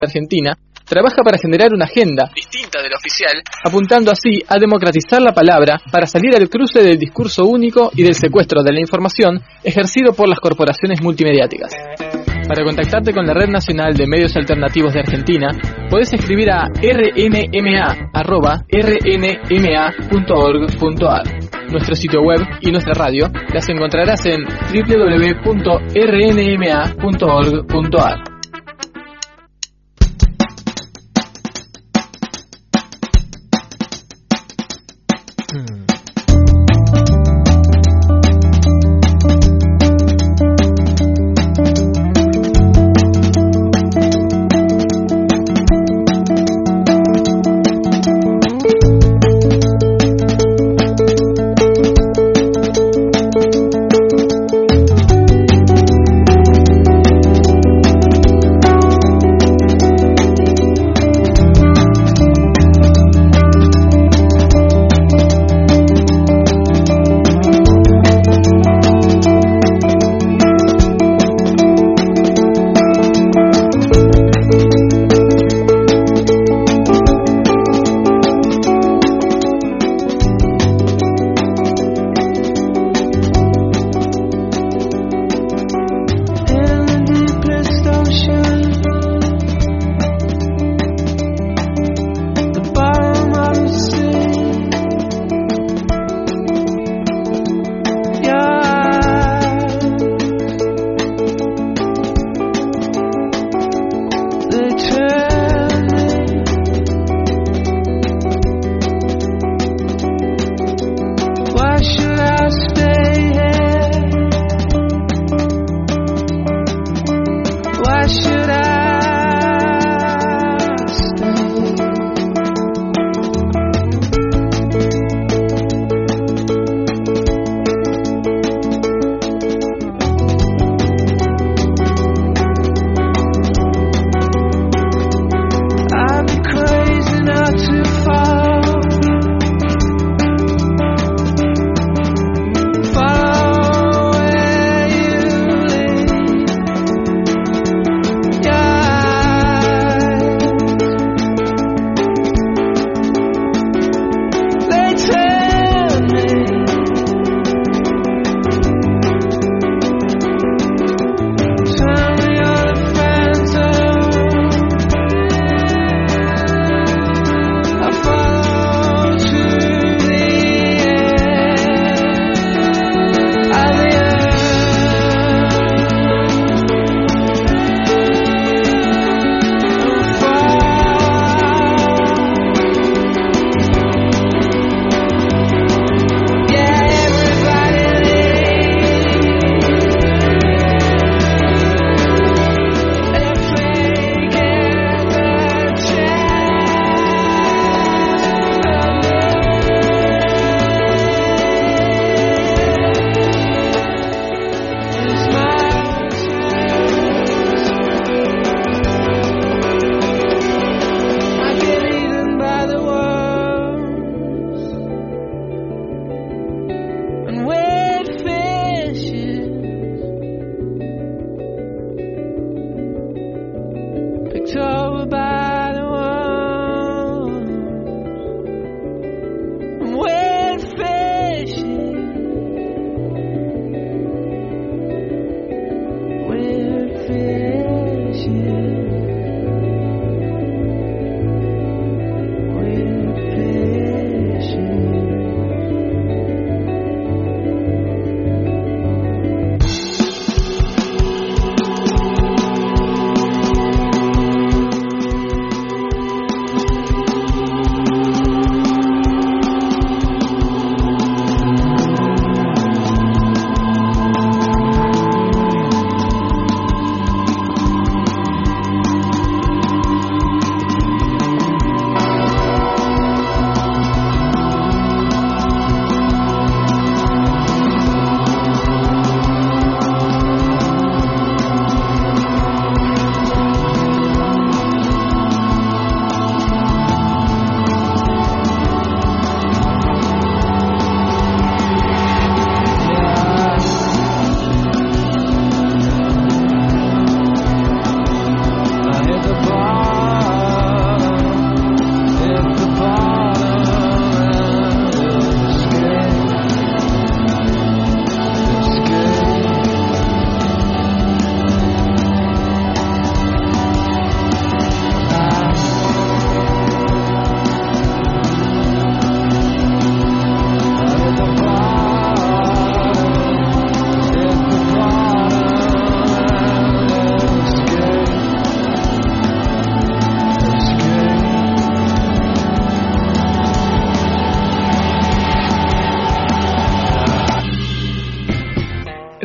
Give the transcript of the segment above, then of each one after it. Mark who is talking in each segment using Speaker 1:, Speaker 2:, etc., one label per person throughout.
Speaker 1: Argentina trabaja para generar una agenda distinta de la oficial, apuntando así a democratizar la palabra para salir al cruce del discurso único y del secuestro de la información ejercido por las corporaciones multimediáticas. Para contactarte con la Red Nacional de Medios Alternativos de Argentina, podés escribir a rnma@rnma.org.ar. Nuestro sitio web y nuestra radio las encontrarás en www.rnma.org.ar.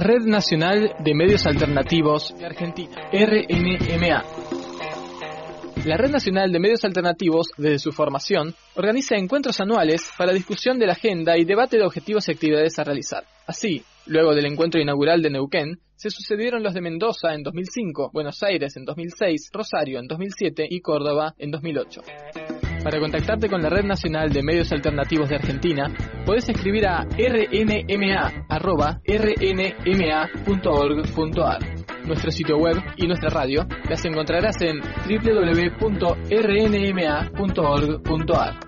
Speaker 1: Red Nacional de Medios Alternativos de Argentina, RNMA. La Red Nacional de Medios Alternativos, desde su formación, organiza encuentros anuales para discusión de la agenda y debate de objetivos y actividades a realizar. Así, luego del encuentro inaugural de Neuquén, se sucedieron los de Mendoza en 2005, Buenos Aires en 2006, Rosario en 2007 y Córdoba en 2008. Para contactarte con la Red Nacional de Medios Alternativos de Argentina, podés escribir a rnma@rnma.org.ar. Nuestro sitio web y nuestra radio las encontrarás en www.rnma.org.ar.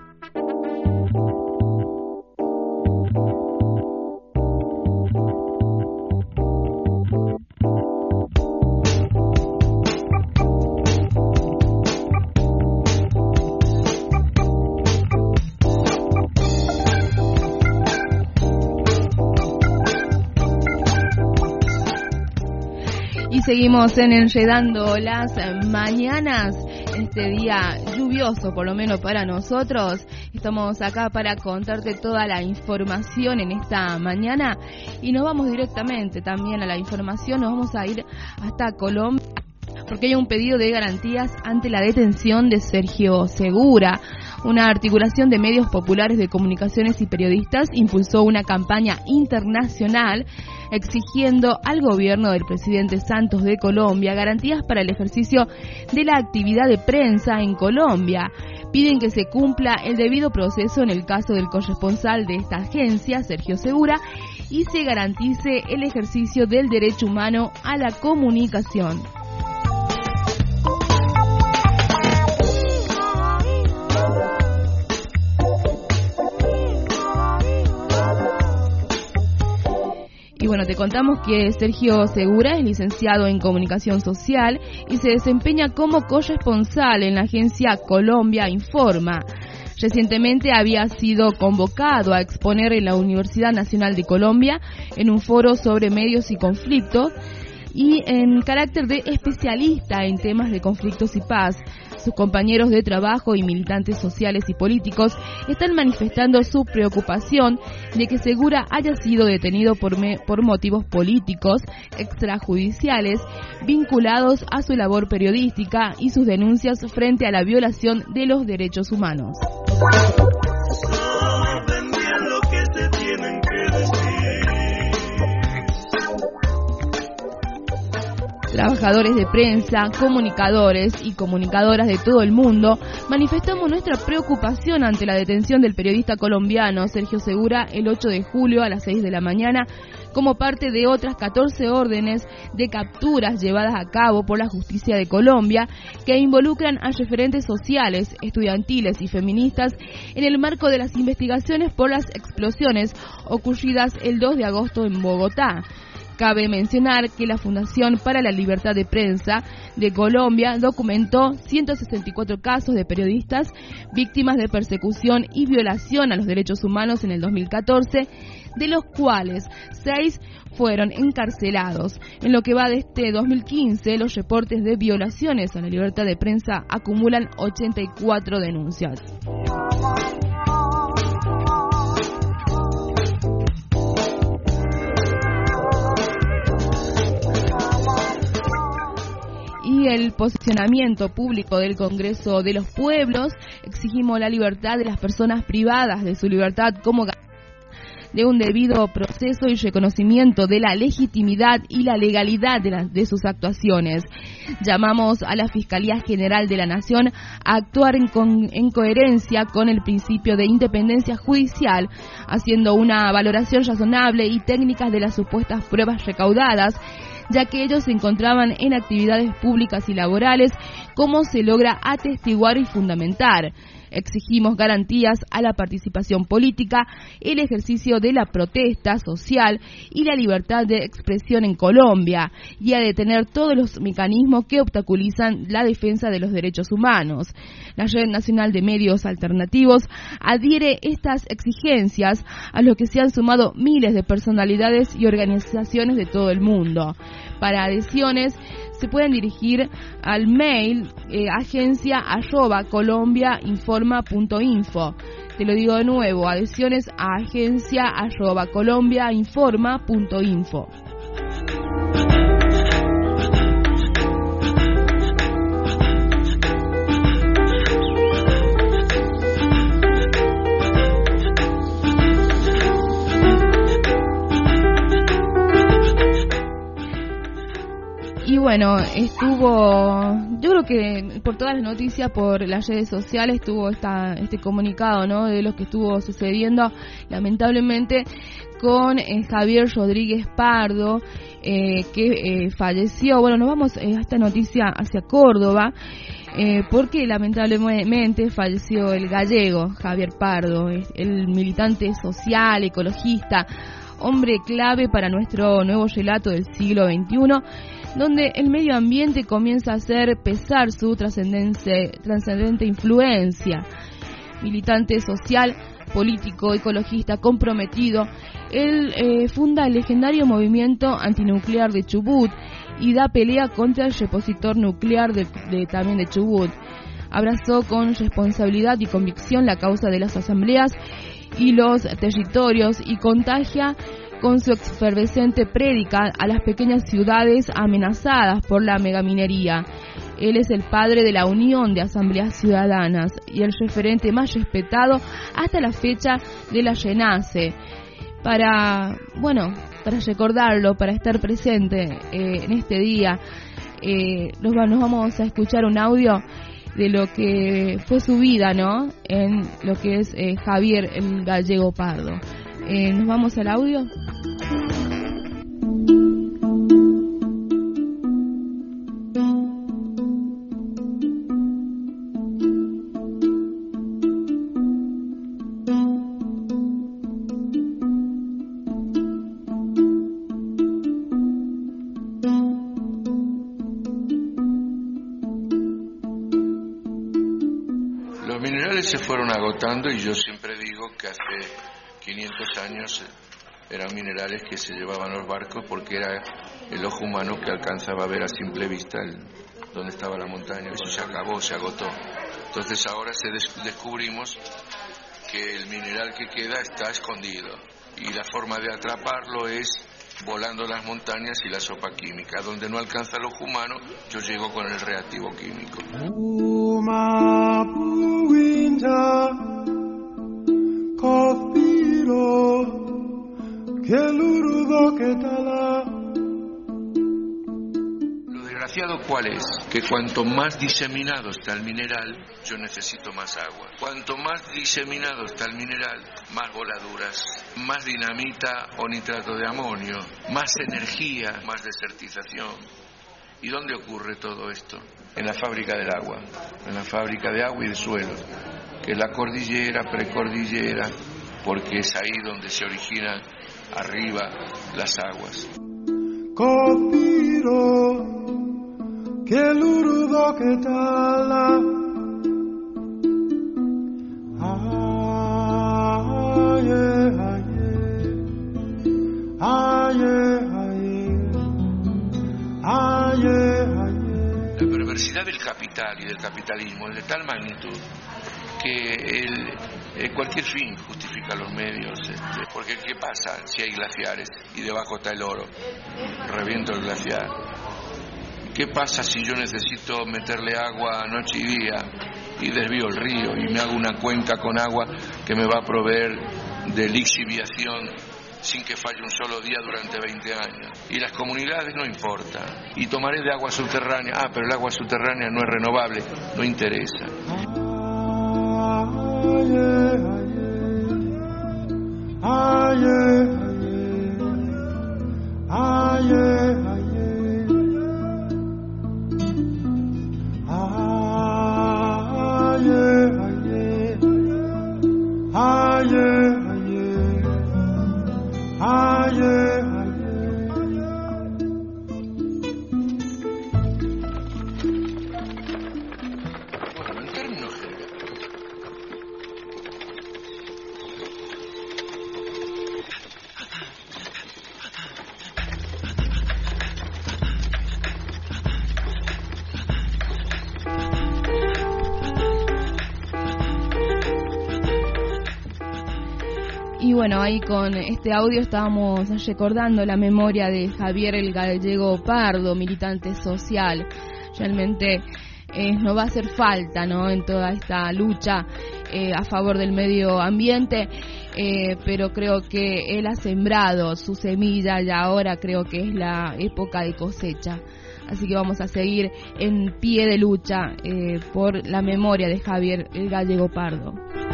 Speaker 2: Seguimos en Enredando las Mañanas, este día lluvioso, por lo menos para nosotros. Estamos acá para contarte toda la información en esta mañana y nos vamos directamente también a la información. Nos vamos a ir hasta Colombia porque hay un pedido de garantías ante la detención de Sergio Segura. Una articulación de medios populares de comunicaciones y periodistas impulsó una campaña internacional exigiendo al gobierno del presidente Santos de Colombia garantías para el ejercicio de la actividad de prensa en Colombia. Piden que se cumpla el debido proceso en el caso del corresponsal de esta agencia, Sergio Segura, y se garantice el ejercicio del derecho humano a la comunicación. Y bueno, te contamos que Sergio Segura es licenciado en Comunicación Social y se desempeña como corresponsal en la agencia Colombia Informa. Recientemente había sido convocado a exponer en la Universidad Nacional de Colombia en un foro sobre medios y conflictos y en carácter de especialista en temas de conflictos y paz. Sus compañeros de trabajo y militantes sociales y políticos están manifestando su preocupación de que Segura haya sido detenido por motivos políticos extrajudiciales vinculados a su labor periodística y sus denuncias frente a la violación de los derechos humanos. Trabajadores de prensa, comunicadores y comunicadoras de todo el mundo manifestamos nuestra preocupación ante la detención del periodista colombiano Sergio Segura el 8 de julio a las 6 de la mañana como parte de otras 14 órdenes de capturas llevadas a cabo por la justicia de Colombia que involucran a referentes sociales, estudiantiles y feministas en el marco de las investigaciones por las explosiones ocurridas el 2 de agosto en Bogotá. Cabe mencionar que la Fundación para la Libertad de Prensa de Colombia documentó 164 casos de periodistas víctimas de persecución y violación a los derechos humanos en el 2014, de los cuales 6 fueron encarcelados. En lo que va de este 2015, los reportes de violaciones a la libertad de prensa acumulan 84 denuncias. Y el posicionamiento público del Congreso de los Pueblos: exigimos la libertad de las personas privadas de su libertad como de un debido proceso y reconocimiento de la legitimidad y la legalidad de sus actuaciones. Llamamos a la Fiscalía General de la Nación a actuar en coherencia con el principio de independencia judicial, haciendo una valoración razonable y técnica de las supuestas pruebas recaudadas, ya que ellos se encontraban en actividades públicas y laborales, cómo se logra atestiguar y fundamentar. Exigimos garantías a la participación política, el ejercicio de la protesta social y la libertad de expresión en Colombia, y a detener todos los mecanismos que obstaculizan la defensa de los derechos humanos. La Red Nacional de Medios Alternativos adhiere estas exigencias, a lo que se han sumado miles de personalidades y organizaciones de todo el mundo. Para adhesiones se pueden dirigir al mail agencia@colombiainforma.info. Te lo digo de nuevo, adhesiones a agencia@colombiainforma.info. bueno, yo creo que por todas las noticias, por las redes sociales, estuvo este comunicado, ¿no? De lo que estuvo sucediendo, lamentablemente, con Javier Rodríguez Pardo, que falleció. Bueno, nos vamos a esta noticia hacia Córdoba, porque lamentablemente falleció el gallego Javier Pardo, el militante social, ecologista, hombre clave para nuestro nuevo relato del siglo XXI, donde el medio ambiente comienza a hacer pesar su trascendente influencia. Militante social, político, ecologista, comprometido, él funda el legendario movimiento antinuclear de Chubut y da pelea contra el repositor nuclear también de Chubut. Abrazó con responsabilidad y convicción la causa de las asambleas y los territorios y contagia con su efervescente prédica a las pequeñas ciudades amenazadas por la megaminería. Él es el padre de la Unión de Asambleas Ciudadanas y el referente más respetado hasta la fecha de la RENACE. Para recordarlo, para estar presente en este día, nos vamos a escuchar un audio de lo que fue su vida, ¿no? En lo que es Javier el Gallego Pardo. ¿Nos vamos al audio?
Speaker 3: Los minerales se fueron agotando y yo siempre digo que hace 500 años eran minerales que se llevaban los barcos porque era el ojo humano que alcanzaba a ver a simple vista donde estaba la montaña. Eso se acabó, se agotó. Entonces ahora descubrimos que el mineral que queda está escondido y la forma de atraparlo es volando las montañas y la sopa química. Donde no alcanza el ojo humano, yo llego con el reactivo químico. Lo desgraciado, ¿cuál es? Que cuanto más diseminado está el mineral, yo necesito más agua. Cuanto más diseminado está el mineral, más voladuras, más dinamita o nitrato de amonio, más energía, más desertización. ¿Y dónde ocurre todo esto? En la fábrica del agua, en la fábrica de agua y de suelo, que es la cordillera, precordillera, porque es ahí donde se originan arriba las aguas. La perversidad del capital y del capitalismo es de tal magnitud que cualquier fin justifica los medios, porque ¿qué pasa si hay glaciares y debajo está el oro? Reviento el glaciar. ¿Qué pasa si yo necesito meterle agua noche y día y desvío el río y me hago una cuenca con agua que me va a proveer de lixiviación sin que falle un solo día durante 20 años? Y las comunidades no importa. Y tomaré de agua subterránea. Pero el agua subterránea no es renovable, no interesa.
Speaker 2: Y bueno, ahí con este audio estábamos recordando la memoria de Javier el Gallego Pardo, militante social. Realmente nos va a hacer falta, ¿no?, en toda esta lucha a favor del medio ambiente, pero creo que él ha sembrado su semilla y ahora creo que es la época de cosecha. así que vamos a seguir en pie de lucha por la memoria de Javier el Gallego Pardo.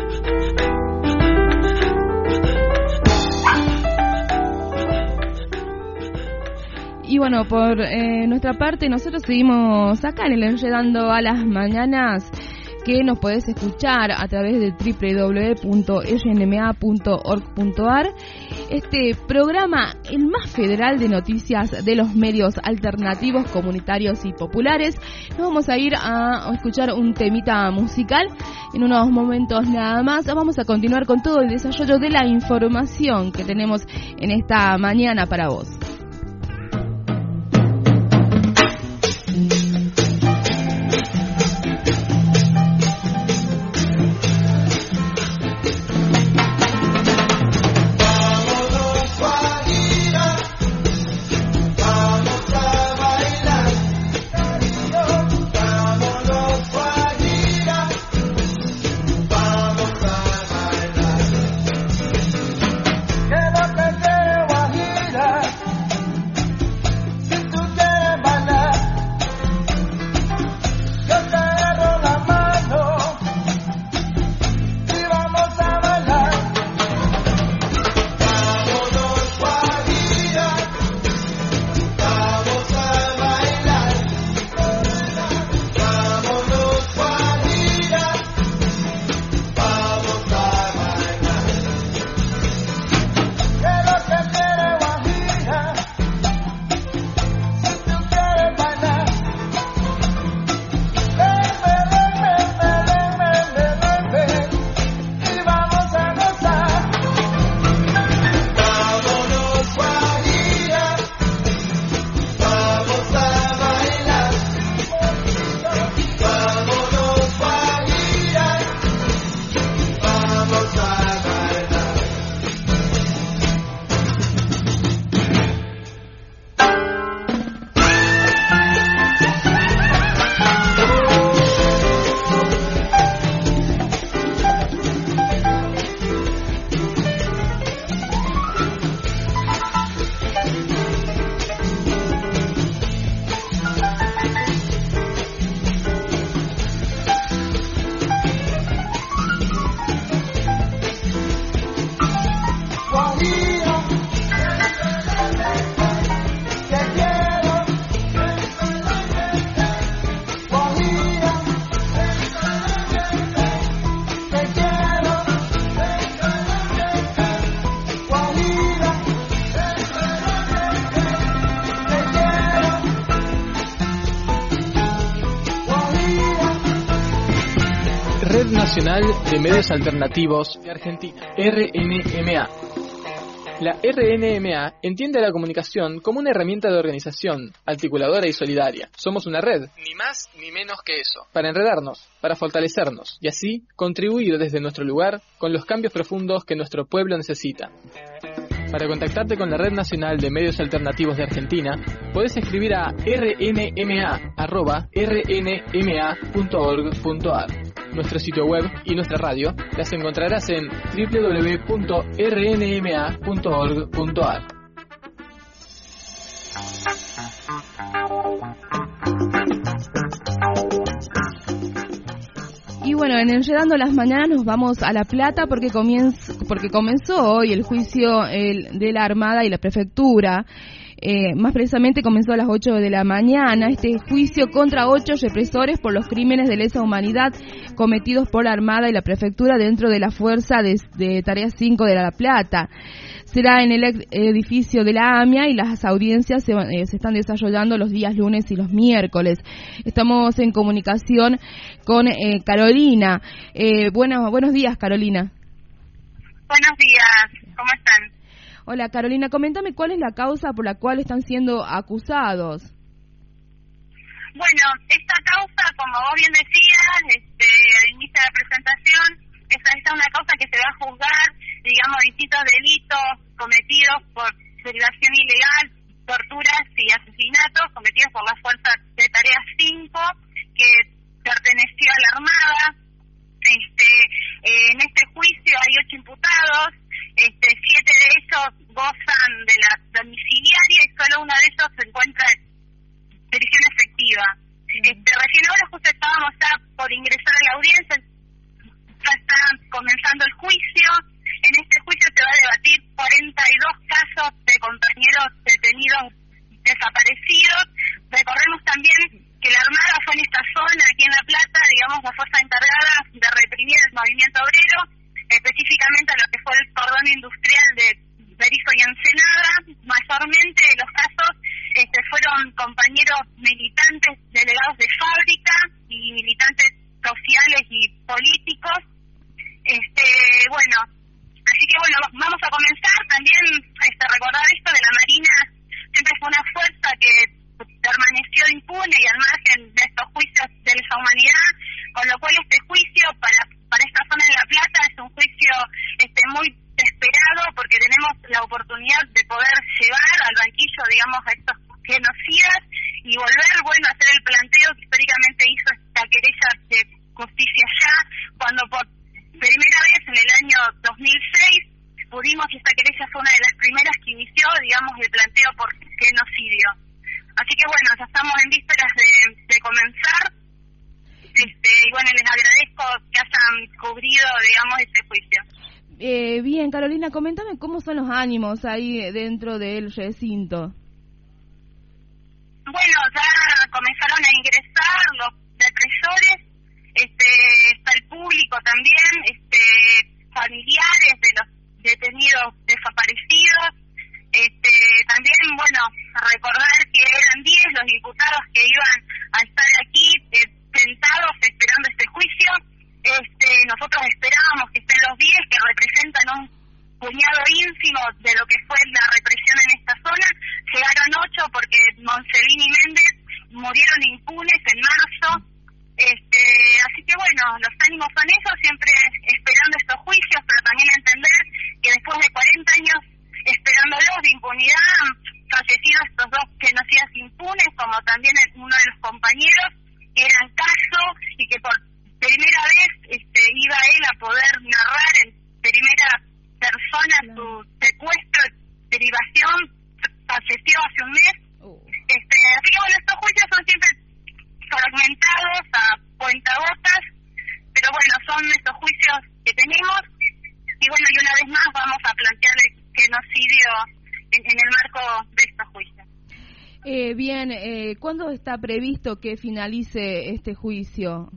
Speaker 2: Y bueno, por nuestra parte, nosotros seguimos acá en el Enredando a las Mañanas, que nos podés escuchar a través de www.rnma.org.ar. Este programa, el más federal de noticias de los medios alternativos, comunitarios y populares. Nos vamos a ir a escuchar un temita musical en unos momentos nada más. Vamos a continuar con todo el desarrollo de la información que tenemos en esta mañana para vos.
Speaker 1: Red Nacional de Medios Alternativos de Argentina, RNMA. La RNMA entiende a la comunicación como una herramienta de organización, articuladora y solidaria. Somos una red, ni más ni menos que eso, para enredarnos, para fortalecernos y así contribuir desde nuestro lugar con los cambios profundos que nuestro pueblo necesita. Para contactarte con la Red Nacional de Medios Alternativos de Argentina, podés escribir a rnma@rnma.org.ar. Nuestro sitio web y nuestra radio las encontrarás en www.rnma.org.ar.
Speaker 2: Y bueno, en Enredando las Mañanas nos vamos a La Plata porque comenzó hoy el juicio de la Armada y la Prefectura. Más precisamente comenzó a las 8 de la mañana este juicio contra 8 represores por los crímenes de lesa humanidad cometidos por la Armada y la Prefectura dentro de la Fuerza de Tarea 5 de La Plata. Será en el edificio de la AMIA y las audiencias se están desarrollando los días lunes y los miércoles. Estamos en comunicación con Carolina. Buenos días, Carolina.
Speaker 4: Buenos días, ¿cómo están?
Speaker 2: Hola, Carolina, coméntame cuál es la causa por la cual están siendo acusados.
Speaker 4: Bueno, esta causa, como vos bien decías, al inicio de la presentación, esta es una causa que se va a juzgar, digamos, distintos delitos cometidos por privación ilegal, torturas y asesinatos cometidos por la Fuerza de Tarea 5, que perteneció a la Armada. En este juicio hay 8 imputados, 7 de ellos gozan de la domiciliaria y solo uno de ellos se encuentra en prisiones también ya está comenzando el juicio. En este juicio se va a debatir 42 casos de compañeros detenidos desaparecidos. Recordemos también que la Armada fue en esta zona, aquí en La Plata, digamos, la fuerza encargada de reprimir el movimiento obrero, específicamente a lo que fue el cordón industrial de Berizo y Ensenada. Mayormente los casos fueron compañeros militantes, delegados de fábrica y militantes sociales y políticos. Así que vamos a comenzar también recordar esto de la Marina. Siempre fue una fuerza que permaneció impune y al margen de estos juicios de lesa humanidad, con lo cual este juicio para esta zona de La Plata es un juicio muy esperado, porque tenemos la oportunidad de poder llevar al banquillo, digamos, a estos genocidas y volver, a hacer el planteo que históricamente hizo esta querella de justicia ya, cuando por primera vez en el año 2006 pudimos, y esta querella fue una de las primeras que inició, digamos, el planteo por genocidio. Así que ya estamos en vísperas de comenzar, y les agradezco que hayan cubrido, digamos, este juicio.
Speaker 2: Bien, Carolina, coméntame cómo son los ánimos ahí dentro del recinto.
Speaker 4: Ya comenzaron a ingresar los represores, está el público también, familiares de los detenidos desaparecidos. También, recordar que eran 10 los diputados que iban a estar aquí sentados esperando este juicio. Nosotros esperábamos que estén los 10, que representan un puñado ínfimo de lo que fue la represión en esta zona. Llegaron 8 porque Monselín y Méndez murieron impunes en marzo. Así que los ánimos son esos, siempre esperando estos juicios, pero también entender que después de 40 años esperándolos de impunidad, han fallecido estos 2 genocidas impunes, como también uno de los compañeros, que eran Caso, y que por primera vez iba él a poder narrar en primera persona su secuestro, derivación, falleció hace un mes. Así que estos juicios son siempre fragmentados a cuentagotas, pero son estos juicios que tenemos, y una vez más vamos a plantear el genocidio en el marco de estos juicios.
Speaker 2: ¿Cuándo está previsto que finalice este juicio?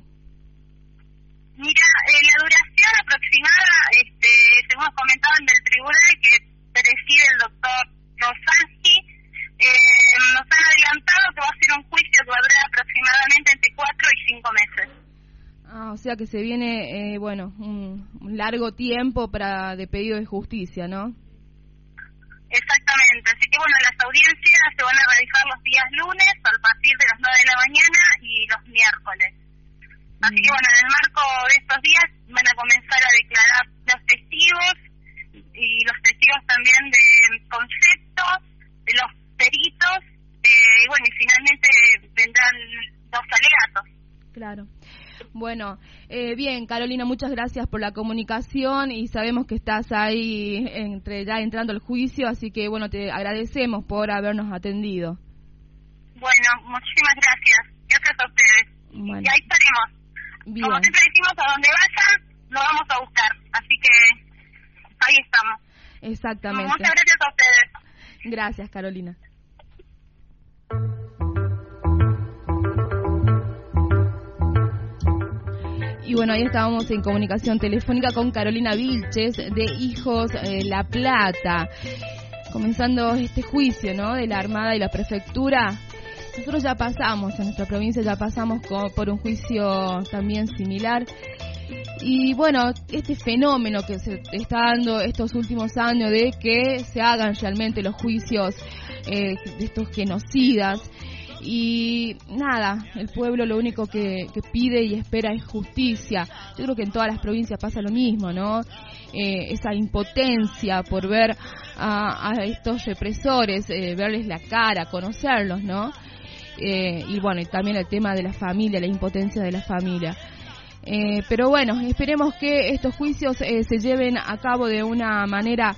Speaker 4: Mira, la duración aproximada, según nos comentaban del tribunal que preside el doctor Rosansky, nos han adelantado que va a ser un juicio que va a durar aproximadamente entre 4 y 5 meses.
Speaker 2: O sea que se viene, un largo tiempo de pedido de justicia, ¿no?
Speaker 4: Exactamente, así que las audiencias se van a realizar los días lunes a partir de las 9 de la mañana y los miércoles. Así que en el marco de estos días van a comenzar a declarar los testigos y los testigos también de conceptos, de los peritos, y finalmente vendrán los alegatos.
Speaker 2: Claro. Bien, Carolina, muchas gracias por la comunicación y sabemos que estás ahí ya entrando al juicio, así que te agradecemos por habernos atendido.
Speaker 4: Muchísimas gracias. Gracias a ustedes. Y ahí estaremos. Bien. Como siempre decimos, a donde vayan, lo vamos a buscar, así que ahí estamos.
Speaker 2: Exactamente.
Speaker 4: Muchas gracias a ustedes.
Speaker 2: Gracias, Carolina. Y ahí estábamos en comunicación telefónica con Carolina Vilches de Hijos La Plata, comenzando este juicio, ¿no?, de la Armada y la Prefectura. Nosotros ya pasamos, en nuestra provincia ya pasamos por un juicio también similar. Y este fenómeno que se está dando estos últimos años de que se hagan realmente los juicios de estos genocidas. Y nada, el pueblo lo único que pide y espera es justicia. Yo creo que en todas las provincias pasa lo mismo, ¿no? Esa impotencia por ver a estos represores, verles la cara, conocerlos, ¿no? Y también el tema de la familia, la impotencia de la familia. Pero esperemos que estos juicios se lleven a cabo de una manera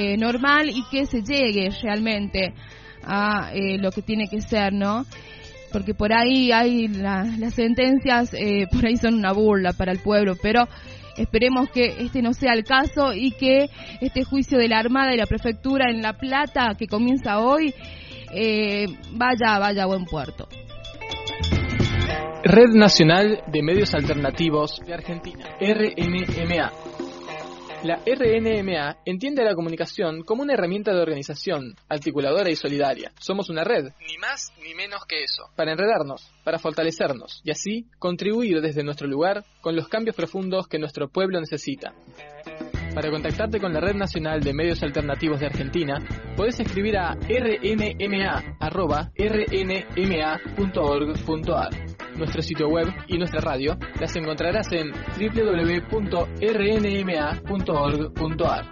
Speaker 2: normal y que se llegue realmente a lo que tiene que ser, ¿no? porque por ahí hay las sentencias, por ahí son una burla para el pueblo, pero esperemos que este no sea el caso y que este juicio de la Armada y la Prefectura en La Plata, que comienza hoy, vaya a buen puerto.
Speaker 1: Red Nacional de Medios Alternativos de Argentina, RNMA. La RNMA entiende a la comunicación como una herramienta de organización, articuladora y solidaria. Somos una red, ni más ni menos que eso, para enredarnos, para fortalecernos y así contribuir desde nuestro lugar con los cambios profundos que nuestro pueblo necesita. Para contactarte con la Red Nacional de Medios Alternativos de Argentina, podés escribir a rnma@rnma.org.ar. Nuestro sitio web y nuestra radio las encontrarás en www.rnma.org.ar.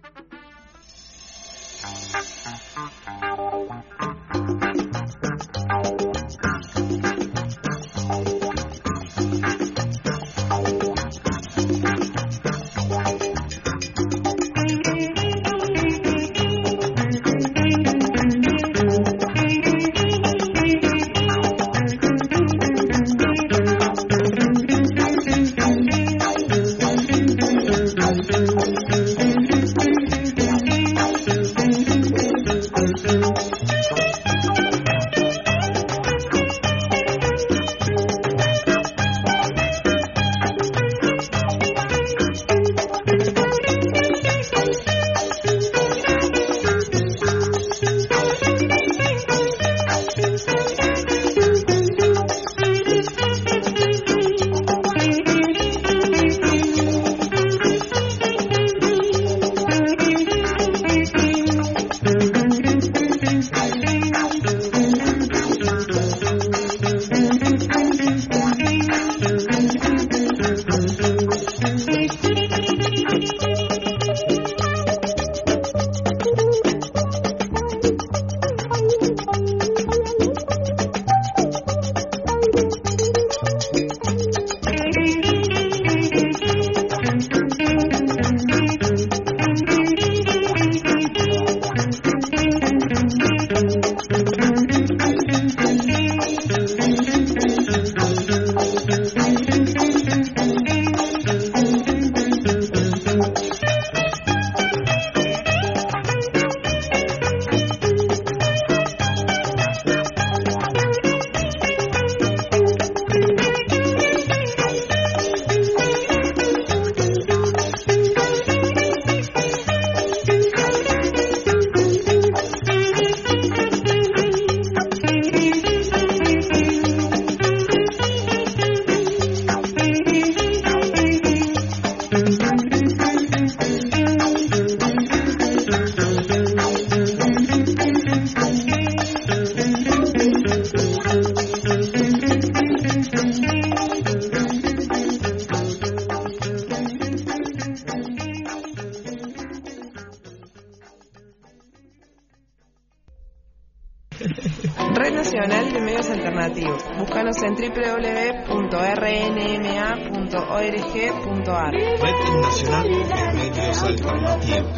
Speaker 5: Red Nacional de Medios Alternativos. Búscanos en www.rnma.org.ar.
Speaker 6: Red Nacional de Medios Alternativos.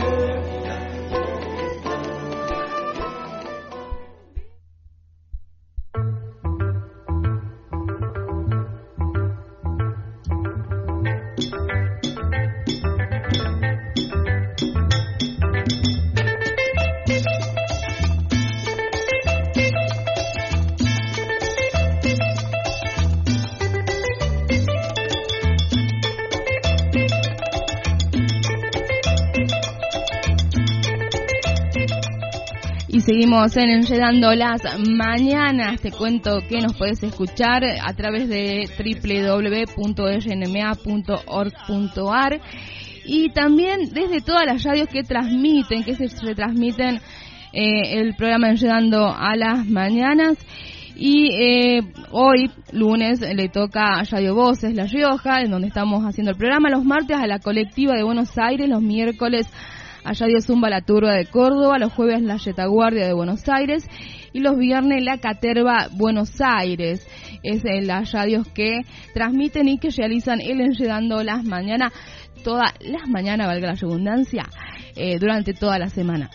Speaker 2: Seguimos en Enredando las Mañanas. Te cuento que nos puedes escuchar a través de www.rnma.org.ar y también desde todas las radios que se retransmiten el programa Enredando a las Mañanas. Y hoy, lunes, le toca a Radio Voces La Rioja, en donde estamos haciendo el programa, los martes a la Colectiva de Buenos Aires, los miércoles a Radio Zumba La Turba de Córdoba, los jueves La Retaguardia de Buenos Aires y los viernes La Caterva Buenos Aires. Es las radios que transmiten y que realizan el Enredando las Mañanas, todas las mañanas, valga la redundancia, durante toda la semana.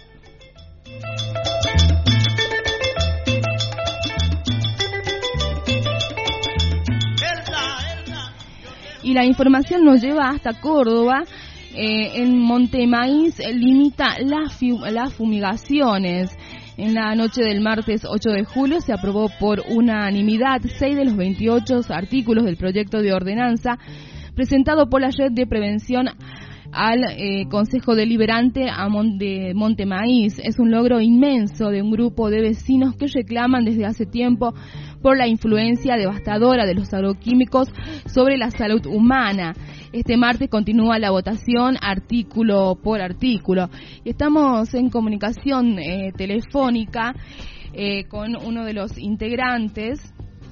Speaker 2: Y la información nos lleva hasta Córdoba. En Montemaíz limita las fumigaciones. En la noche del martes 8 de julio se aprobó por unanimidad 6 de los 28 artículos del proyecto de ordenanza presentado por la Red de Prevención al Consejo Deliberante de Montemaíz. Es un logro inmenso de un grupo de vecinos que reclaman desde hace tiempo por la influencia devastadora de los agroquímicos sobre la salud humana. Este martes continúa la votación artículo por artículo. Estamos en comunicación telefónica con uno de los integrantes,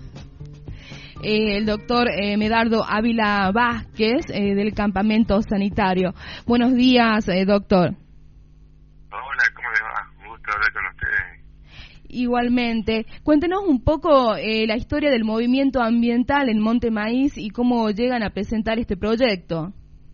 Speaker 2: el doctor Medardo Ávila Vázquez, del campamento sanitario. Buenos días, doctor.
Speaker 7: Hola, ¿cómo les va? Un gusto hablar con ustedes.
Speaker 2: Igualmente. Cuéntenos un poco la historia del movimiento ambiental en Montemaíz y cómo llegan a presentar este proyecto.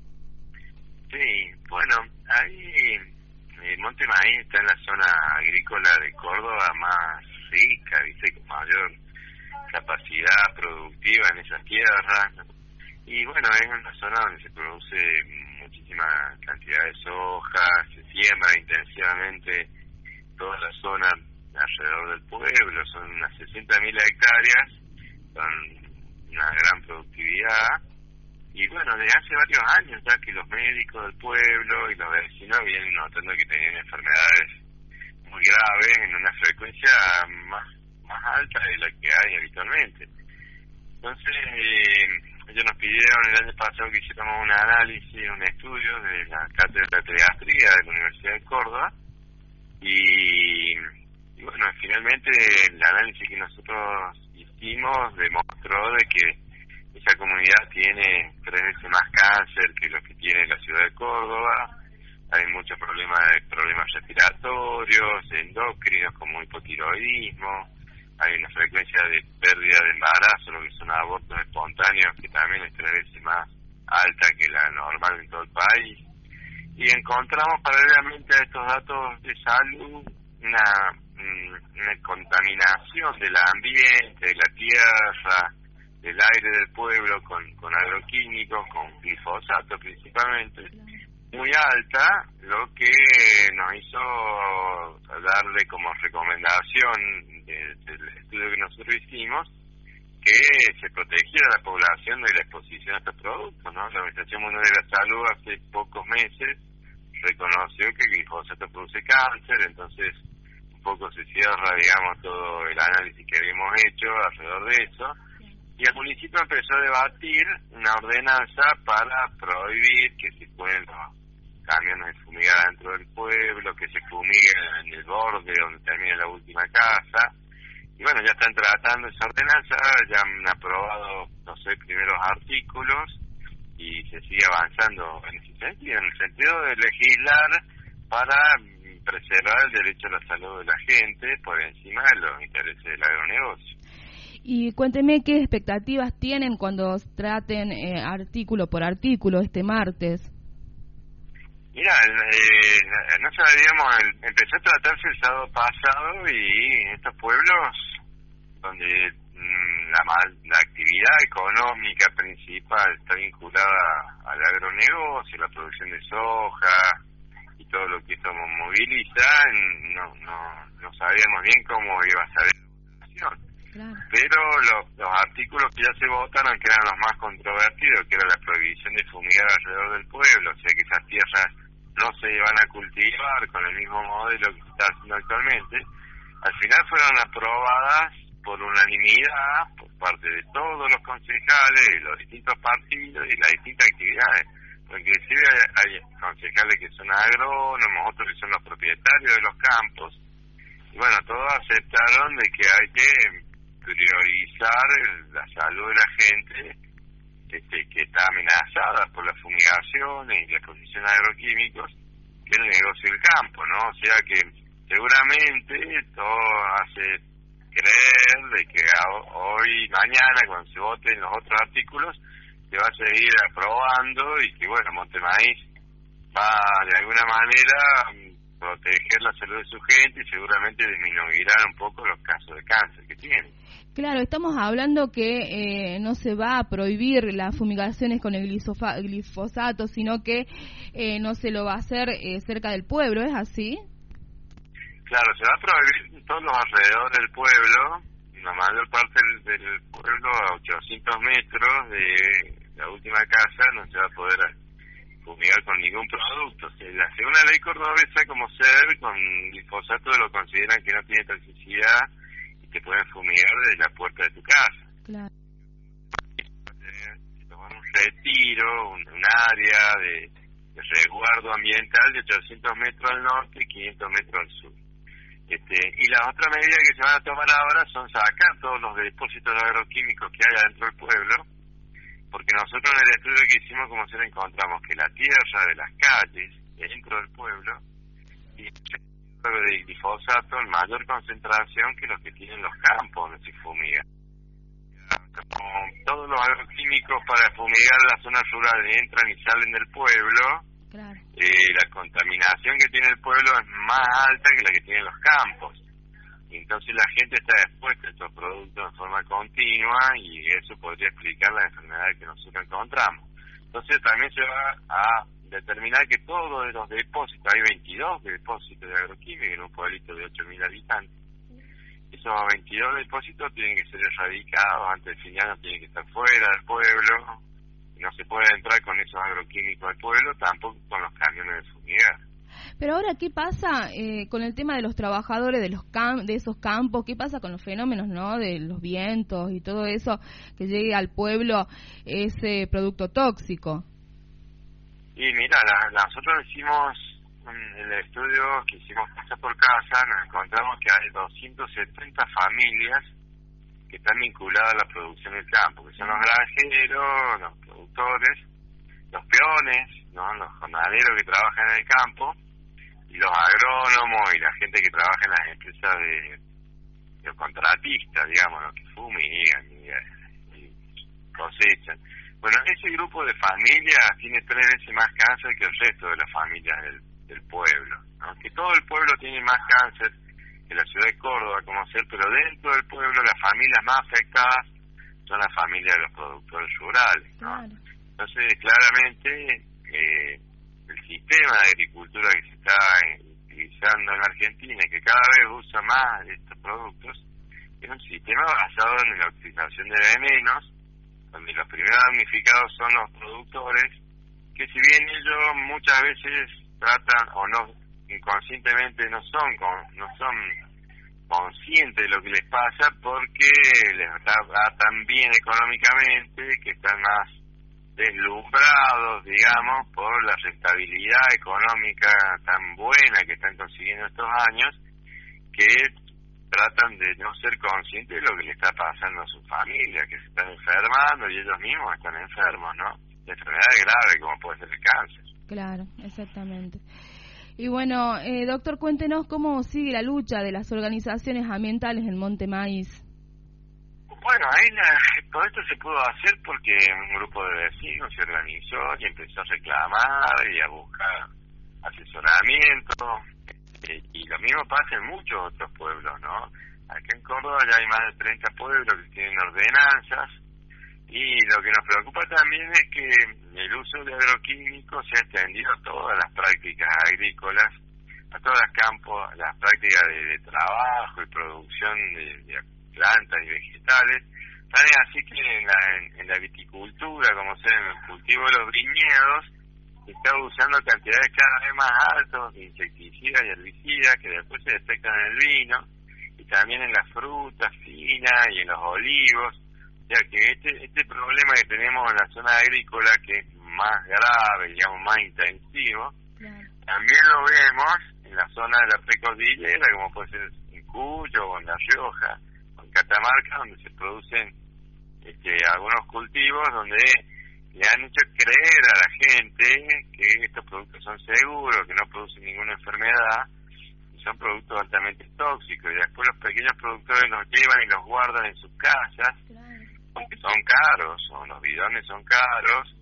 Speaker 7: Sí, bueno, ahí Montemaíz está en la zona agrícola de Córdoba más rica, ¿viste? Con mayor capacidad productiva en esas tierras. Y bueno, es una zona donde se produce muchísima cantidad de soja, se siembra intensivamente toda la zona alrededor del pueblo, son unas 60.000 hectáreas, con una gran productividad. Y bueno, desde hace varios años ya que los médicos del pueblo y los vecinos vienen notando que tenían enfermedades muy graves en una frecuencia más alta de la que hay habitualmente. Entonces, ellos nos pidieron el año pasado que hiciéramos un análisis, un estudio de la cátedra de pediatría de la Universidad de Córdoba, y bueno, finalmente el análisis que nosotros hicimos demostró de que esa comunidad tiene 3 veces más cáncer que lo que tiene la ciudad de Córdoba. Hay muchos problemas respiratorios, endocrinos como hipotiroidismo. Hay una frecuencia de pérdida de embarazo, lo que son abortos espontáneos, que también es 3 veces más alta que la normal en todo el país. Y encontramos paralelamente a estos datos de salud una contaminación del ambiente, de la tierra, del aire del pueblo con agroquímicos, con glifosato principalmente, muy alta, lo que nos hizo darle como recomendación del estudio que nosotros hicimos que se protegiera a la población de la exposición a estos productos, ¿no? La Organización Mundial de la Salud hace pocos meses reconoció que el glifosato produce cáncer, entonces un poco se cierra, digamos, todo el análisis que habíamos hecho alrededor de eso. Y el municipio empezó a debatir una ordenanza para prohibir que se pueden los camiones de fumigada dentro del pueblo, que se fumigue en el borde donde termina la última casa. Y bueno, ya están tratando esa ordenanza, ya han aprobado los 6 primeros artículos y se sigue avanzando en ese sentido, en el sentido de legislar para preservar el derecho a la salud de la gente por encima de los intereses del agronegocio.
Speaker 2: Y cuénteme qué expectativas tienen cuando traten artículo por artículo este martes.
Speaker 7: Mira, nosotros empezó a tratarse el sábado pasado y en estos pueblos donde la actividad económica principal está vinculada al agronegocio, la producción de soja y todo lo que esto moviliza, no sabíamos bien cómo iba a salir la votación. Claro. Pero los artículos que ya se votaron, que eran los más controvertidos, que era la prohibición de fumigar alrededor del pueblo, o sea que esas tierras no se iban a cultivar con el mismo modelo que se está haciendo actualmente, al final fueron aprobadas por unanimidad por parte de todos los concejales de los distintos partidos y las distintas actividades, porque inclusive hay concejales que son agrónomos, otros que son los propietarios de los campos, y bueno, todos aceptaron de que hay que priorizar la salud de la gente que está amenazada por las fumigaciones y la exposición a agroquímicos, que es el negocio del campo, ¿no? O sea que seguramente todo hace creer de que hoy y mañana, cuando se voten los otros artículos, se va a seguir aprobando y que, bueno, Montemaíz va de alguna manera proteger la salud de su gente y seguramente disminuirán un poco los casos de cáncer que tienen.
Speaker 2: Claro, estamos hablando que no se va a prohibir las fumigaciones con el glifosato, sino que no se lo va a hacer cerca del pueblo, ¿es así?
Speaker 7: Claro, se va a prohibir en todos los alrededores del pueblo, la mayor parte del pueblo a 800 metros de la última casa no se va a poder fumigar con ningún producto. Según la ley cordobesa, como SER, con glifosato lo consideran que no tiene toxicidad y te pueden fumigar desde la puerta de tu casa.
Speaker 2: Claro.
Speaker 7: Si toman un retiro, un área de resguardo ambiental de 800 metros al norte y 500 metros al sur. Y las otras medidas que se van a tomar ahora son sacar todos los depósitos de agroquímicos que hay adentro del pueblo, porque nosotros en el estudio que hicimos, como se encontramos que la tierra de las calles dentro del pueblo tiene de glifosato en mayor concentración que los que tienen los campos donde se fumiga. Como todos los agroquímicos para fumigar las zonas rurales entran y salen del pueblo, claro. La contaminación que tiene el pueblo es más alta que la que tienen los campos. Entonces la gente está expuesta a estos productos de forma continua y eso podría explicar la enfermedad que nosotros encontramos. Entonces también se va a determinar que todos los depósitos, hay 22 depósitos de agroquímicos en un pueblito de 8.000 habitantes. Esos 22 depósitos tienen que ser erradicados antes del fin de año, tienen que estar fuera del pueblo. No se puede entrar con esos agroquímicos al pueblo, tampoco con los camiones de fumigar.
Speaker 2: Pero ahora, ¿qué pasa con el tema de los trabajadores de esos campos? ¿Qué pasa con los fenómenos, no, de los vientos y todo eso, que llegue al pueblo ese producto tóxico?
Speaker 7: Y mira, nosotros hicimos el estudio que hicimos casa por casa, nos encontramos que hay 270 familias que están vinculadas a la producción del campo, que son los granjeros, los productores, los peones, ¿no?, los jornaleros que trabajan en el campo, y los agrónomos y la gente que trabaja en las empresas de los contratistas, digamos, los que fumigan y cosechan. Bueno, ese grupo de familias tiene 3 veces más cáncer que el resto de las familias del pueblo, ¿no? Que todo el pueblo tiene más cáncer que la ciudad de Córdoba, como ser, pero dentro del pueblo las familias más afectadas son las familias de los productores rurales, ¿no? Claro. Entonces, claramente, el sistema de agricultura que se está utilizando en Argentina y que cada vez usa más de estos productos es un sistema basado en la utilización de venenos, donde los primeros damnificados son los productores, que si bien ellos muchas veces tratan o no inconscientemente no son conscientes de lo que les pasa porque les va tan bien económicamente que están más deslumbrados, digamos, por la rentabilidad económica tan buena que están consiguiendo estos años, que tratan de no ser conscientes de lo que le está pasando a su familia, que se están enfermando y ellos mismos están enfermos, ¿no? De enfermedades graves como puede ser el cáncer.
Speaker 2: Claro, exactamente. Y bueno, doctor, cuéntenos cómo sigue la lucha de las organizaciones ambientales en Monte Maíz.
Speaker 7: Bueno, ahí todo esto se pudo hacer porque un grupo de vecinos se organizó y empezó a reclamar y a buscar asesoramiento. Y lo mismo pasa en muchos otros pueblos, ¿no? Acá en Córdoba ya hay más de 30 pueblos que tienen ordenanzas. Y lo que nos preocupa también es que el uso de agroquímicos se ha extendido a todas las prácticas agrícolas, a todas las prácticas de trabajo y producción de plantas y vegetales. Tan es así que en la viticultura, como sea en el cultivo de los viñedos, se está usando cantidades cada vez más altas de insecticidas y herbicidas que después se detectan en el vino, y también en las frutas finas y en los olivos. O sea que este problema que tenemos en la zona agrícola, que es más grave, digamos, más intensivo, claro, también lo vemos en la zona de la precordillera, como puede ser en Cuyo o en La Rioja o en Catamarca, donde se producen algunos cultivos donde le han hecho creer a la gente que estos productos son seguros, que no producen ninguna enfermedad, y son productos altamente tóxicos, y después los pequeños productores los llevan y los guardan en sus casas, claro, porque son caros, o los bidones son caros,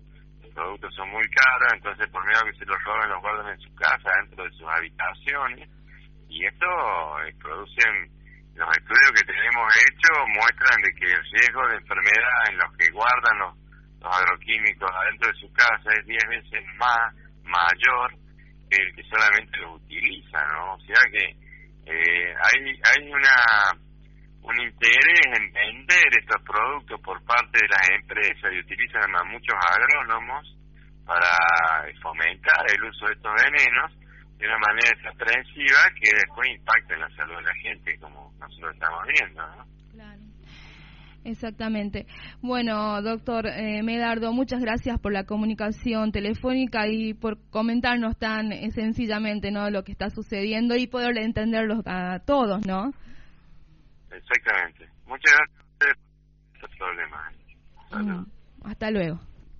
Speaker 7: productos son muy caros, entonces por miedo a que se los roben, los guardan en su casa, dentro de sus habitaciones, y esto producen, los estudios que tenemos hechos muestran de que el riesgo de enfermedad en los que guardan los agroquímicos adentro de su casa es 10 veces mayor que el que solamente los utiliza, ¿no? O sea que hay un interés en vender estos productos por parte de las empresas y utilizan a muchos agrónomos para fomentar el uso de estos venenos de una manera desaprensiva que después impacta en la salud de la gente, como nosotros estamos viendo, ¿no?
Speaker 2: Claro. Exactamente. Bueno, doctor Medardo, muchas gracias por la comunicación telefónica y por comentarnos tan sencillamente, ¿no?, lo que está sucediendo y poder entenderlos a todos, ¿no?
Speaker 7: Exactamente. Muchas gracias a ustedes por este problema.
Speaker 2: Hasta luego.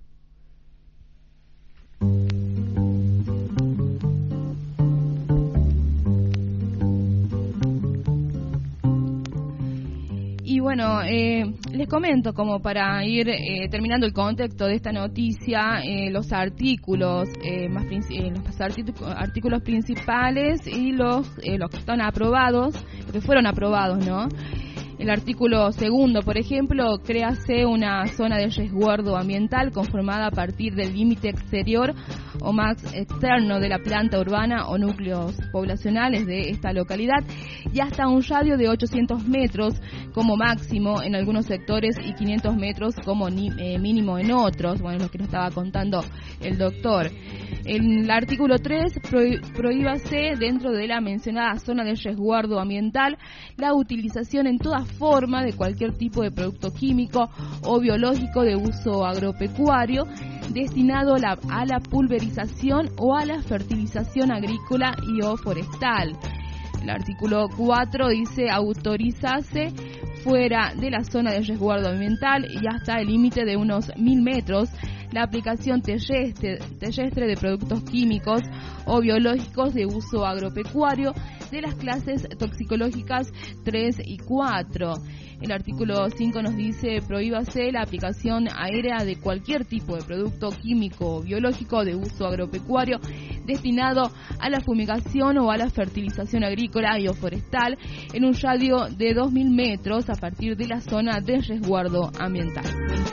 Speaker 2: Y bueno, les comento, como para ir terminando el contexto de esta noticia, los artículos artículos principales y los que están aprobados, los que fueron aprobados, ¿no? El artículo segundo, por ejemplo, créase una zona de resguardo ambiental conformada a partir del límite exterior o más externo de la planta urbana o núcleos poblacionales de esta localidad y hasta un radio de 800 metros como máximo en algunos sectores y 500 metros como mínimo en otros. Bueno, lo que nos estaba contando el doctor. El artículo 3 prohíbase dentro de la mencionada zona de resguardo ambiental la utilización en toda forma de cualquier tipo de producto químico o biológico de uso agropecuario destinado a la pulverización o a la fertilización agrícola y o forestal. El artículo 4 dice autorizarse fuera de la zona de resguardo ambiental y hasta el límite de unos 1000 metros la aplicación terrestre de productos químicos o biológicos de uso agropecuario de las clases toxicológicas 3 y 4. El artículo 5 nos dice prohíbase la aplicación aérea de cualquier tipo de producto químico o biológico de uso agropecuario destinado a la fumigación o a la fertilización agrícola y o forestal en un radio de 2000 metros a partir de la zona de resguardo ambiental.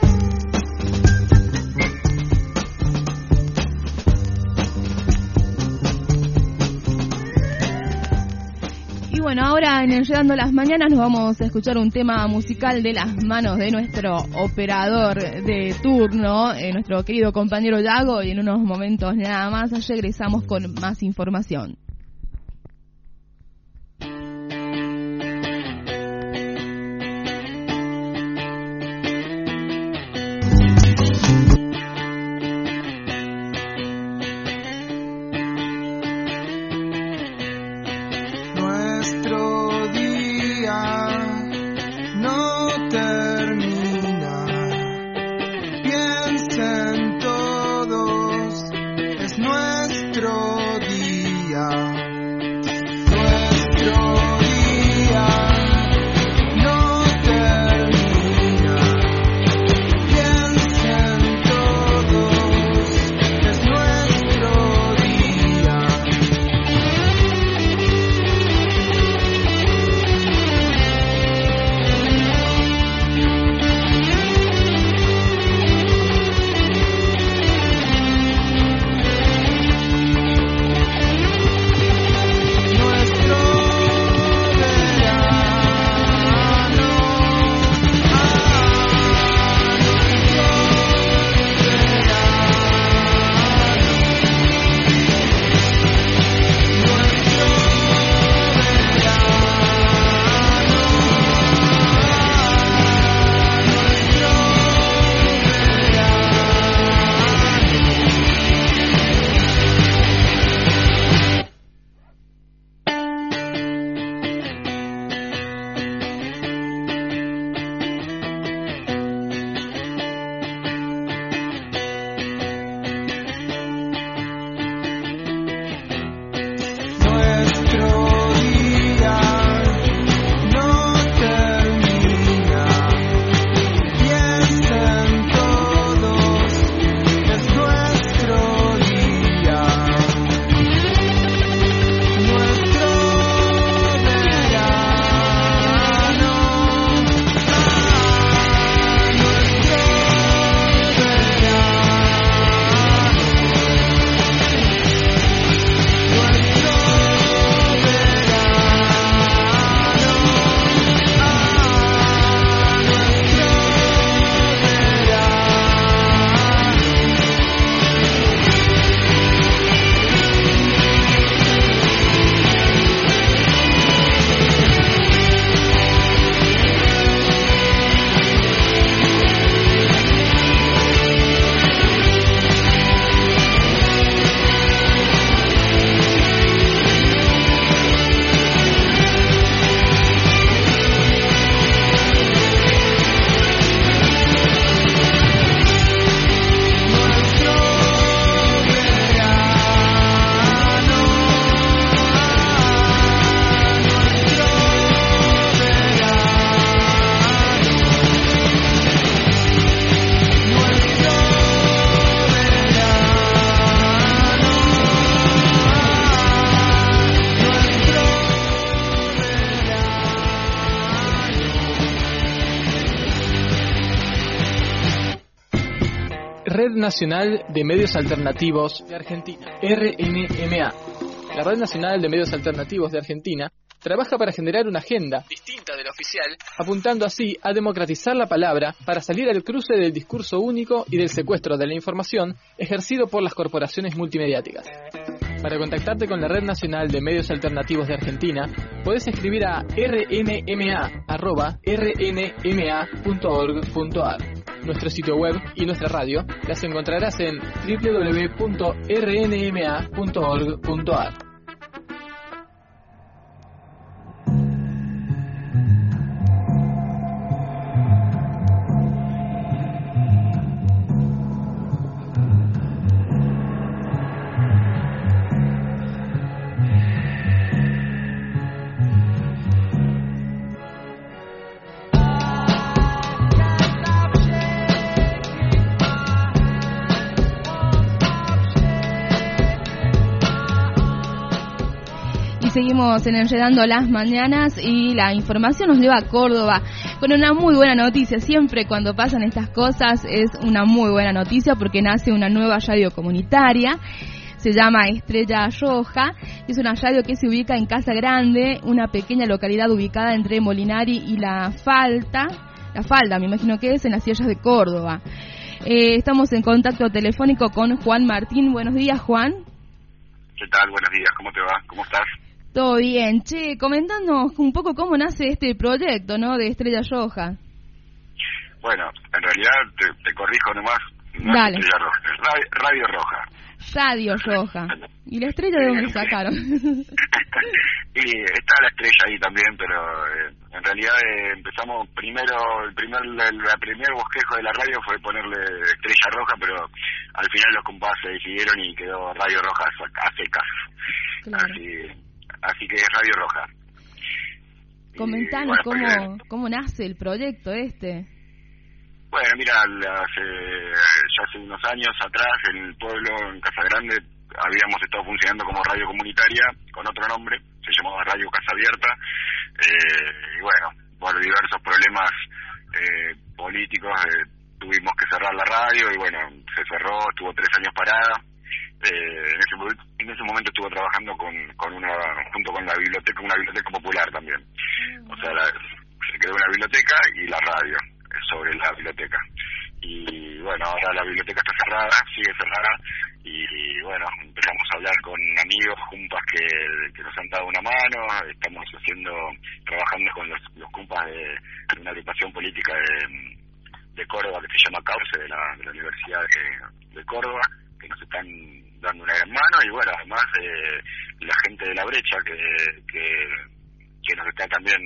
Speaker 2: Y bueno, ahora en Enredando las Mañanas nos vamos a escuchar un tema musical de las manos de nuestro operador de turno, nuestro querido compañero Yago, y en unos momentos nada más regresamos con más información.
Speaker 8: Nuestro día
Speaker 1: Red Nacional de Medios Alternativos de Argentina, RNMA. La Red Nacional de Medios Alternativos de Argentina trabaja para generar una agenda distinta de la oficial, apuntando así a democratizar la palabra para salir al cruce del discurso único y del secuestro de la información ejercido por las corporaciones multimediáticas. Para contactarte con la Red Nacional de Medios Alternativos de Argentina, podés escribir a rnma@rnma.org.ar. Nuestro sitio web y nuestra radio las encontrarás en www.rnma.org.ar.
Speaker 2: Seguimos en Enredando las Mañanas y la información nos lleva a Córdoba con una muy buena noticia. Siempre cuando pasan estas cosas es una muy buena noticia porque nace una nueva radio comunitaria. Se llama Estrella Roja. Es una radio que se ubica en Casa Grande, una pequeña localidad ubicada entre Molinari y La Falda, me imagino que es en las sierras de Córdoba. Estamos en contacto telefónico con Juan Martín. Buenos días, Juan.
Speaker 8: ¿Qué tal? Buenos días, ¿cómo te va? ¿Cómo estás?
Speaker 2: Todo bien. Che, comentanos un poco cómo nace este proyecto, ¿no?, de Estrella Roja.
Speaker 8: Bueno, en realidad te corrijo nomás, no
Speaker 2: Dale.
Speaker 8: Es Estrella Roja, es Radio Roja.
Speaker 2: Radio Roja. ¿Y la estrella de dónde sacaron?
Speaker 8: Y está la estrella ahí también, pero en realidad empezamos primero, el primer bosquejo de la radio fue ponerle Estrella Roja, pero al final los compas se decidieron y quedó Radio Roja a secas.
Speaker 2: Claro.
Speaker 8: Así que es Radio Roja.
Speaker 2: Comentanos
Speaker 8: bueno,
Speaker 2: cómo nace el proyecto este.
Speaker 8: Bueno, mira, ya hace unos años atrás en el pueblo, en Casa Grande, habíamos estado funcionando como radio comunitaria con otro nombre, se llamaba Radio Casa Abierta, y bueno, por diversos problemas políticos tuvimos que cerrar la radio y bueno, se cerró, estuvo 3 años parada. En ese momento estuve trabajando junto con la biblioteca, una biblioteca popular también. O sea, se creó una biblioteca y la radio sobre la biblioteca. Y bueno, ahora la biblioteca está cerrada, sigue cerrada, y bueno, empezamos a hablar con amigos, compas que nos han dado una mano, estamos trabajando con los compas de una agrupación política de Córdoba que se llama Cauce, de la Universidad de Córdoba, que nos están dando una gran mano, y bueno, además la gente de La Brecha que nos está también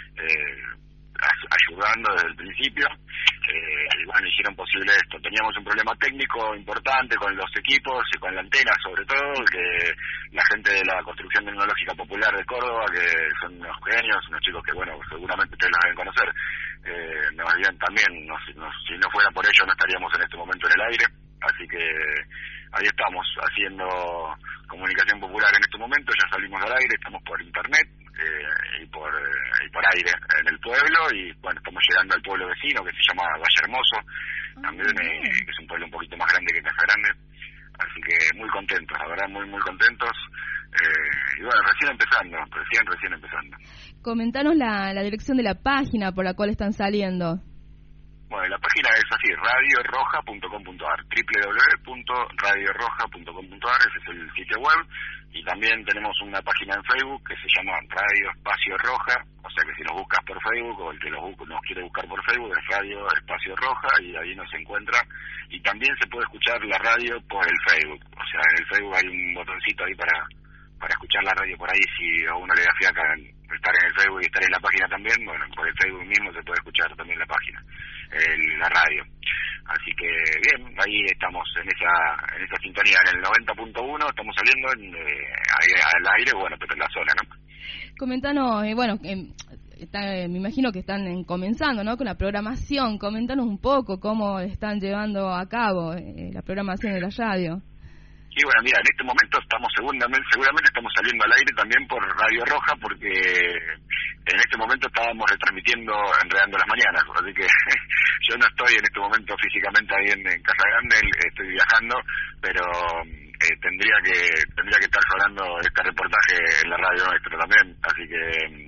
Speaker 8: ayudando desde el principio, y bueno, hicieron posible esto. Teníamos un problema técnico importante con los equipos y con la antena, sobre todo, que la gente de la Construcción Tecnológica Popular de Córdoba, que son unos genios, unos chicos que, bueno, seguramente ustedes los deben conocer, nos habían también, si no fuera por ellos no estaríamos en este momento en el aire, así que ahí estamos haciendo comunicación popular en este momento, ya salimos al aire, estamos por internet y por aire en el pueblo, y bueno, estamos llegando al pueblo vecino que se llama Valle Hermoso, también es un pueblo un poquito más grande que Casa Grande, así que muy contentos, la verdad, muy contentos, y bueno, recién empezando.
Speaker 2: Comentanos la dirección de la página por la cual están saliendo.
Speaker 8: Bueno, la página es así, radioroja.com.ar, www.radioroja.com.ar, ese es el sitio web, y también tenemos una página en Facebook que se llama Radio Espacio Roja, o sea que si nos buscas por Facebook, o el que nos quiere buscar por Facebook, es Radio Espacio Roja, y ahí nos encuentra, y también se puede escuchar la radio por el Facebook, o sea, en el Facebook hay un botoncito ahí para escuchar la radio por ahí, si a uno le da fiaca estar en el Facebook y estar en la página también, bueno, por el Facebook mismo se puede escuchar también la página, la radio. Así que bien, ahí estamos en esa sintonía, en el 90.1 estamos saliendo al aire, bueno, pero en la zona, ¿no?
Speaker 2: Comentanos, bueno, me imagino que están comenzando, ¿no?, con la programación. Comentanos un poco cómo están llevando a cabo la programación de la radio.
Speaker 8: Y bueno, mira, en este momento seguramente estamos saliendo al aire también por Radio Roja, porque en este momento estábamos retransmitiendo Enredando las Mañanas, así que yo no estoy en este momento físicamente ahí en Casa Grande, estoy viajando, pero tendría que estar sonando este reportaje en la radio nuestra también, así que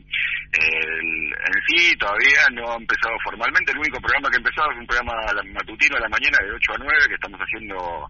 Speaker 8: en sí todavía no ha empezado formalmente. El único programa que ha empezado es un programa matutino a la mañana de 8 a 9 que estamos haciendo,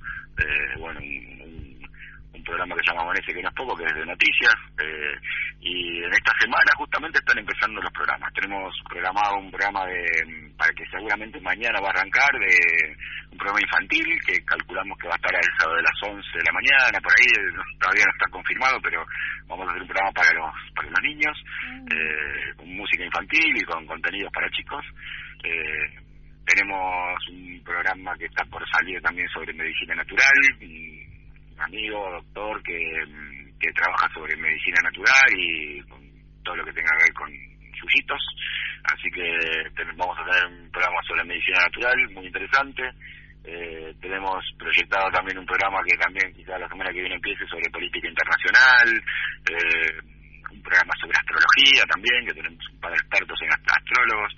Speaker 8: un programa que se llama Amanece, que no es poco, que es de noticias, y en esta semana justamente están empezando los programas. Tenemos programado un programa para que seguramente mañana va a arrancar, de un programa infantil que calculamos que va a estar a eso de las 11 de la mañana, por ahí, todavía no está confirmado, pero vamos a hacer un programa para los niños, con música infantil y con contenidos para chicos. Tenemos un programa que está por salir también sobre medicina natural, un amigo, doctor, que trabaja sobre medicina natural y con todo lo que tenga que ver con yuyitos, así que vamos a tener un programa sobre medicina natural muy interesante. Tenemos proyectado también un programa que también quizás la semana que viene empiece sobre política internacional, un programa sobre astrología también, que tenemos un par de expertos en astrólogos,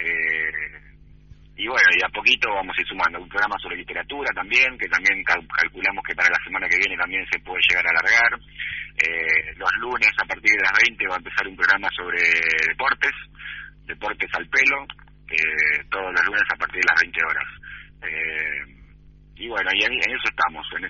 Speaker 8: y bueno, y a poquito vamos a ir sumando un programa sobre literatura también, que también calculamos que para la semana que viene también se puede llegar a alargar. Los lunes a partir de las 20 va a empezar un programa sobre deportes al pelo, todos los lunes a partir de las 20 horas. Y bueno, y en eso estamos, en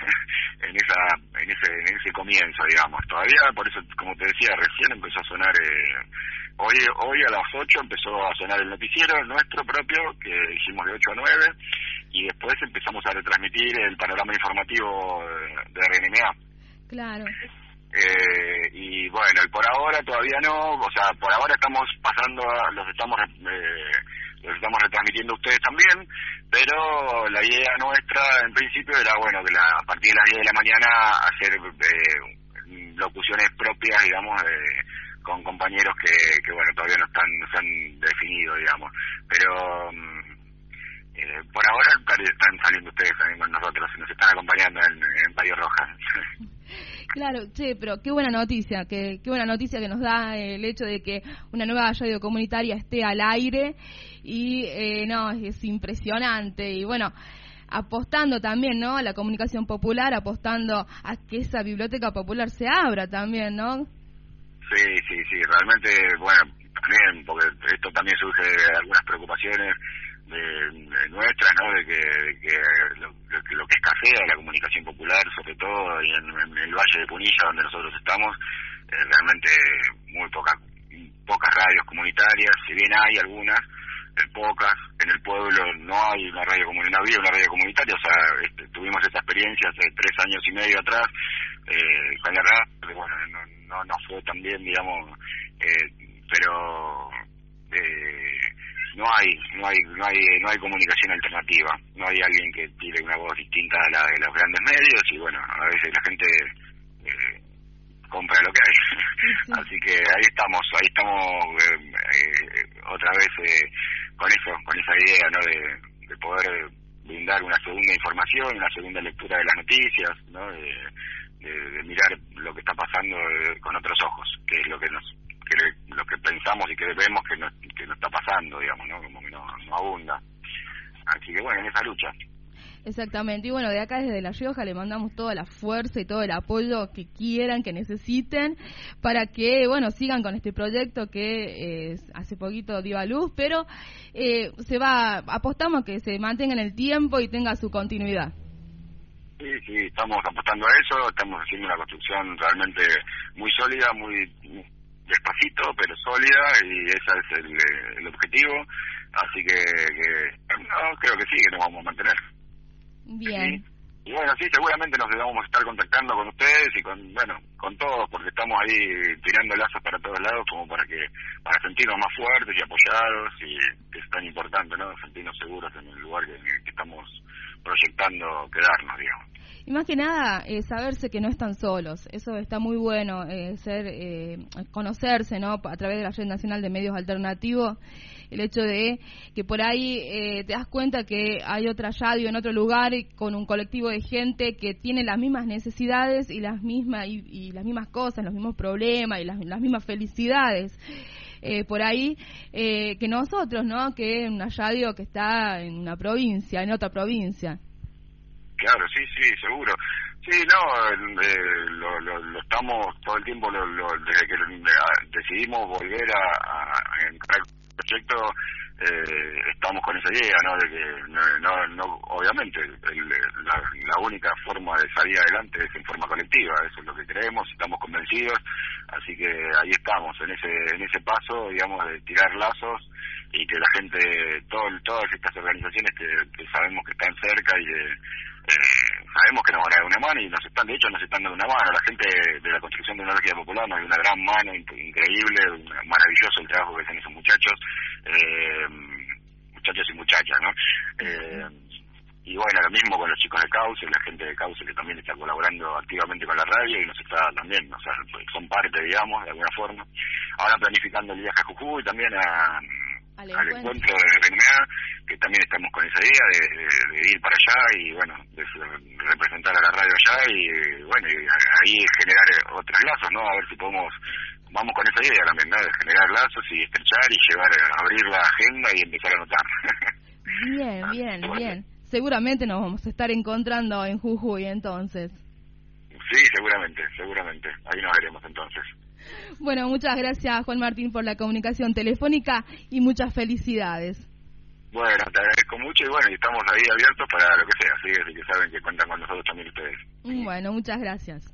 Speaker 8: ese comienzo, digamos. Todavía, por eso, como te decía, recién empezó a sonar, hoy a las 8 empezó a sonar el noticiero nuestro propio, que hicimos de 8 a 9, y después empezamos a retransmitir el panorama informativo de RNMA.
Speaker 2: Claro.
Speaker 8: Y bueno, y por ahora todavía no, o sea, por ahora estamos pasando, los estamos retransmitiendo a ustedes también, pero la idea nuestra en principio era, bueno, que a partir de las 10 de la mañana hacer locuciones propias, digamos, con compañeros que bueno, todavía no se han definido, digamos, pero por ahora están saliendo ustedes también con nosotros, nos están acompañando en Radio Roja.
Speaker 2: Claro, che, pero qué buena noticia que nos da el hecho de que una nueva radio comunitaria esté al aire y es impresionante. Y bueno, apostando también, ¿no?, a la comunicación popular, apostando a que esa biblioteca popular se abra también, ¿no?
Speaker 8: Sí, realmente, bueno, también, porque esto también surge de algunas preocupaciones de nuestras, ¿no?, de que lo que escasea la comunicación popular, sobre todo y en el Valle de Punilla, donde nosotros estamos, realmente muy pocas radios comunitarias, si bien hay algunas, pocas. En el pueblo no hay una radio comunitaria, no había una radio comunitaria, o sea, tuvimos esa experiencia hace 3 años y medio atrás con la radio, bueno, no fue tan bien, digamos, pero no hay comunicación alternativa, no hay alguien que tire una voz distinta a la de los grandes medios, y bueno, a veces la gente compra lo que hay. Sí. Así que ahí estamos otra vez con esa idea, ¿no?, de poder brindar una segunda información, una segunda lectura de las noticias, ¿no?, de mirar lo que está pasando con otros ojos, que es lo que pensamos y que vemos que no está pasando, digamos, ¿no?, como que no abunda. Así que bueno, en esa lucha.
Speaker 2: Exactamente, y bueno, de acá desde La Rioja le mandamos toda la fuerza y todo el apoyo que quieran, que necesiten, para que, bueno, sigan con este proyecto que hace poquito dio a luz, pero apostamos a que se mantenga en el tiempo y tenga su continuidad.
Speaker 8: Sí, estamos apostando a eso, estamos haciendo una construcción realmente muy sólida, muy despacito, pero sólida, y ese es el objetivo, así que creo que sí, que nos vamos a mantener.
Speaker 2: Bien.
Speaker 8: Sí. Y bueno, sí, seguramente nos vamos a estar contactando con ustedes y con todos, porque estamos ahí tirando lazos para todos lados, como para sentirnos más fuertes y apoyados, y que es tan importante, ¿no?, sentirnos seguros en el lugar que estamos proyectando quedarnos, digamos.
Speaker 2: Y más que nada, saberse que no están solos. Eso está muy bueno, conocerse, ¿no? A través de la Red Nacional de Medios Alternativos. El hecho de que por ahí te das cuenta que hay otra radio en otro lugar con un colectivo de gente que tiene las mismas necesidades y las mismas cosas, los mismos problemas y las mismas felicidades. Por ahí que nosotros, ¿no? Que una radio que está en una provincia, en otra provincia.
Speaker 8: Claro, sí, seguro. Sí, no, lo estamos todo el tiempo, desde que decidimos volver a encarar el proyecto, estamos con esa idea, ¿no? De que no obviamente la única forma de salir adelante es en forma colectiva, eso es lo que creemos, estamos convencidos, así que ahí estamos, en ese paso, digamos, de tirar lazos y que la gente, todas estas organizaciones que sabemos que están cerca y sabemos que nos van a dar una mano y nos están dando una mano. La gente de la construcción de una energía popular nos dio una gran mano, increíble, maravilloso el trabajo que hacen esos muchachos y muchachas, ¿no? Y bueno, lo mismo con los chicos de Cauce, la gente de Cauce que también está colaborando activamente con la radio y nos está también, o sea, son parte, digamos, de alguna forma. Ahora planificando el viaje a Jujuy también al encuentro de RNA, que también estamos con esa idea de ir para allá y bueno, de representar a la radio allá y bueno, y ahí generar otros lazos, ¿no? A ver si vamos con esa idea también, ¿no? De generar lazos y estrechar y abrir la agenda y empezar a anotar.
Speaker 2: Bien. Seguramente nos vamos a estar encontrando en Jujuy entonces.
Speaker 8: Sí, seguramente. Ahí nos veremos entonces.
Speaker 2: Bueno, muchas gracias Juan Martín por la comunicación telefónica y muchas felicidades.
Speaker 8: Bueno, te agradezco mucho y bueno, y estamos ahí abiertos para lo que sea, así que saben que cuentan con nosotros también ustedes.
Speaker 2: Bueno, muchas gracias.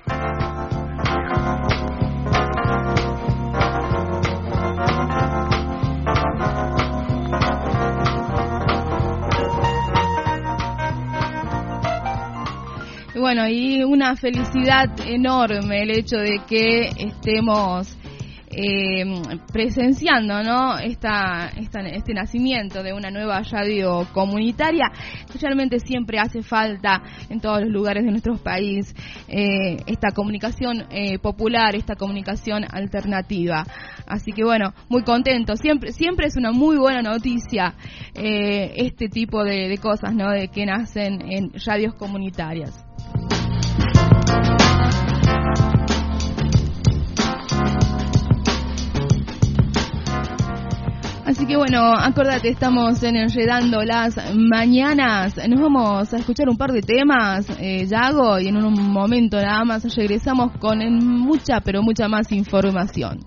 Speaker 2: Bueno, y una felicidad enorme el hecho de que estemos presenciando, ¿no? Este nacimiento de una nueva radio comunitaria. Realmente siempre hace falta en todos los lugares de nuestro país esta comunicación popular, esta comunicación alternativa. Así que bueno, muy contento. Siempre es una muy buena noticia este tipo de cosas, ¿no? De que nacen en radios comunitarias. Así que bueno, acordate, estamos en Enredando las Mañanas. Nos vamos a escuchar un par de temas, Yago, y en un momento nada más regresamos con mucha, pero mucha más información.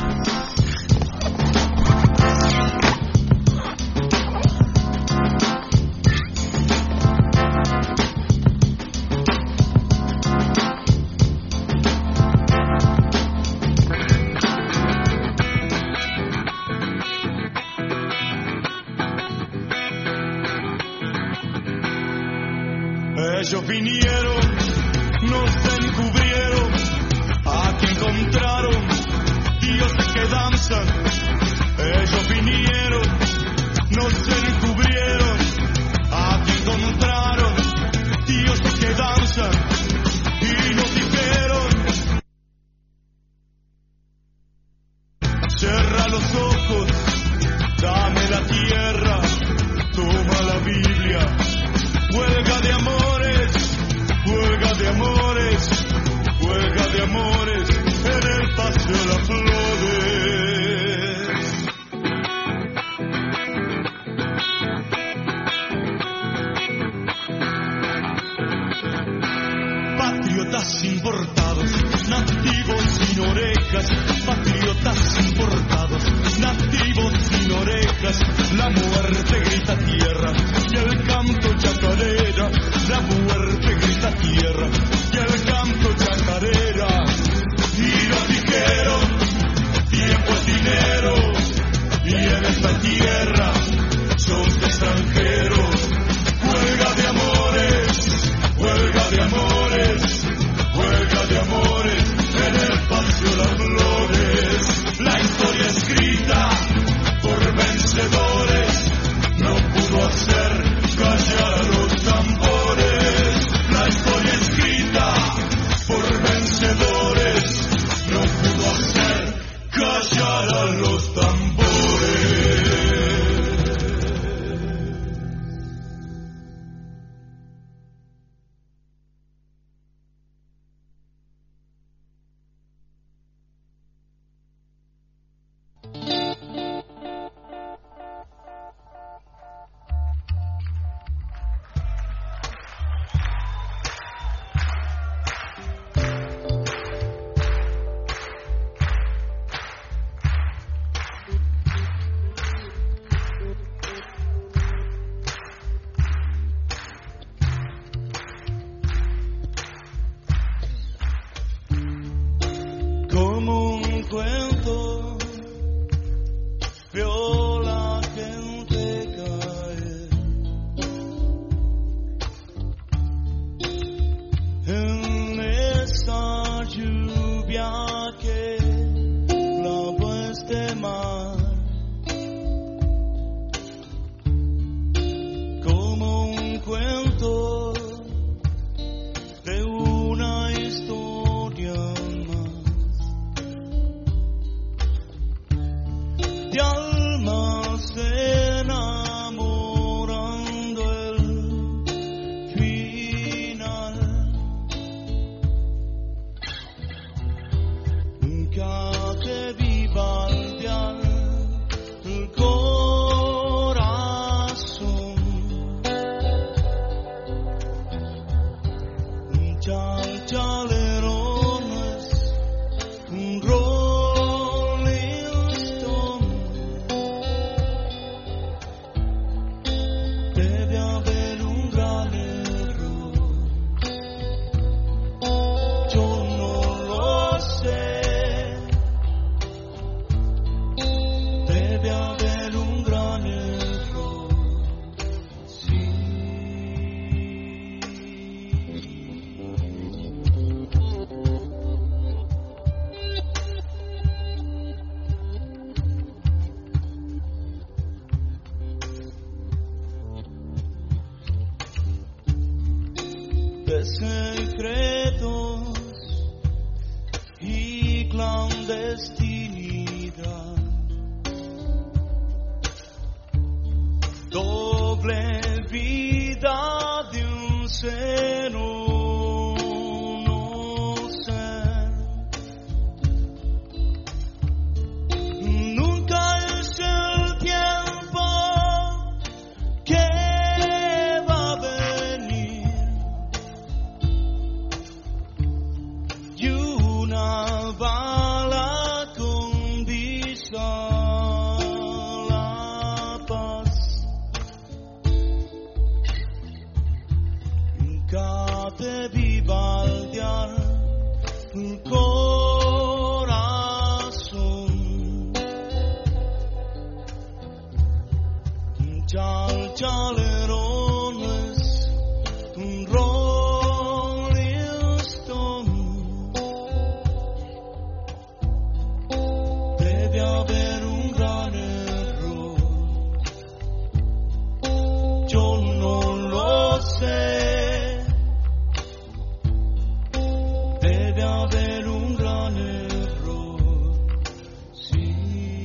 Speaker 6: Ellos vinieron, nos encubrieron, aquí encontraron dioses que danzan. Ellos vinieron, nos encubrieron, aquí encontraron dioses que danzan y nos dijeron: cierra los ojos, dame la tierra, toma la Biblia. Huelga de amores, huelga de amores, huelga de amores en el Paseo de las Flores. Patriotas importados, nativos sin orejas, patriotas importados, nativos sin orejas, la muerte grita tierra y el canto chacarera, la muerte grita tierra y el canto chacarera. Y nos dijeron, tiempo es dinero, y en esta tierra sos extranjero. Huelga de amores, huelga de amores, huelga de amores en el Paseo de las Flores. La historia escrita por vencedores no pudo hacer callar a los secretos y clandestinidad. Doble vida de un ser no ser. Nunca es el tiempo que va a venir y una bala con visa la paz. Devi baldear il corazón. Chalero no es un Rolling Stone. Debe haber un gran error. Yo no lo sé. Debe haber un gran error, sí.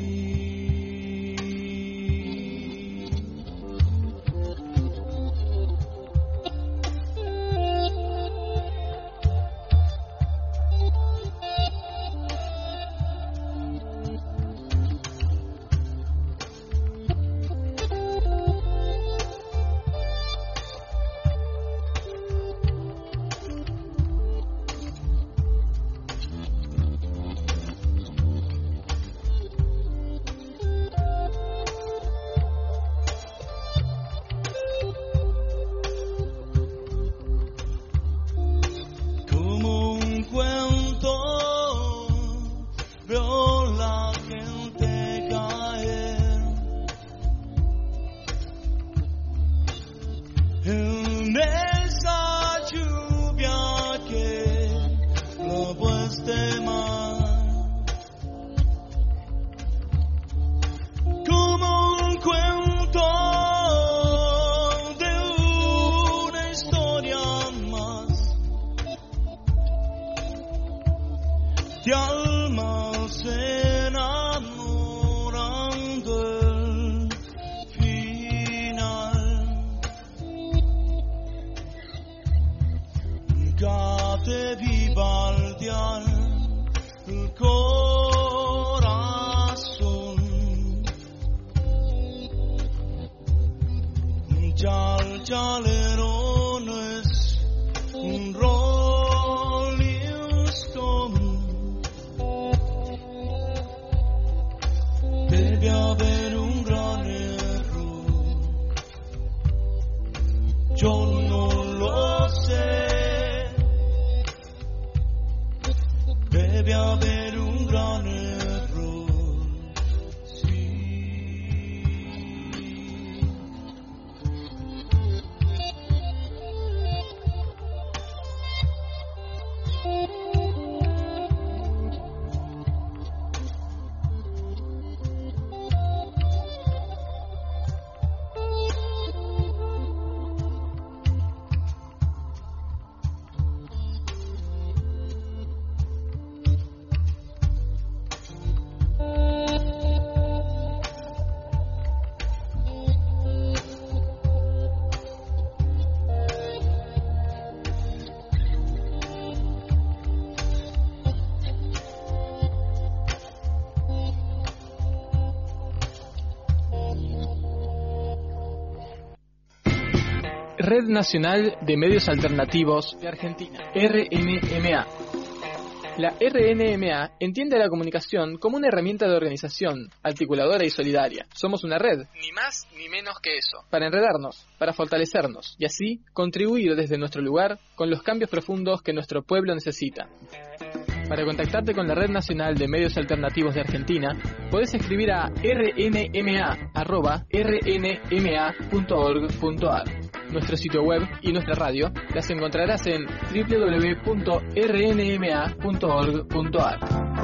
Speaker 6: Como un cuento veo la gente caer en esa lluvia que luego es de mar. Como un cuento de una historia más. De almas enamorando el final. Devi baldear el corazón. Chalero no es un Rolling Stone. Debe haber un gran error. Yo no lo sé. Debe haber un gran error, sí.
Speaker 1: Red Nacional de Medios Alternativos de Argentina, RNMA. La RNMA entiende la comunicación como una herramienta de organización, articuladora y solidaria. Somos una red, ni más ni menos que eso, para enredarnos, para fortalecernos y así contribuir desde nuestro lugar con los cambios profundos que nuestro pueblo necesita. Para contactarte con la Red Nacional de Medios Alternativos de Argentina, podés escribir a rnma@rnma.org.ar. Nuestro sitio web y nuestra radio las encontrarás en www.rnma.org.ar.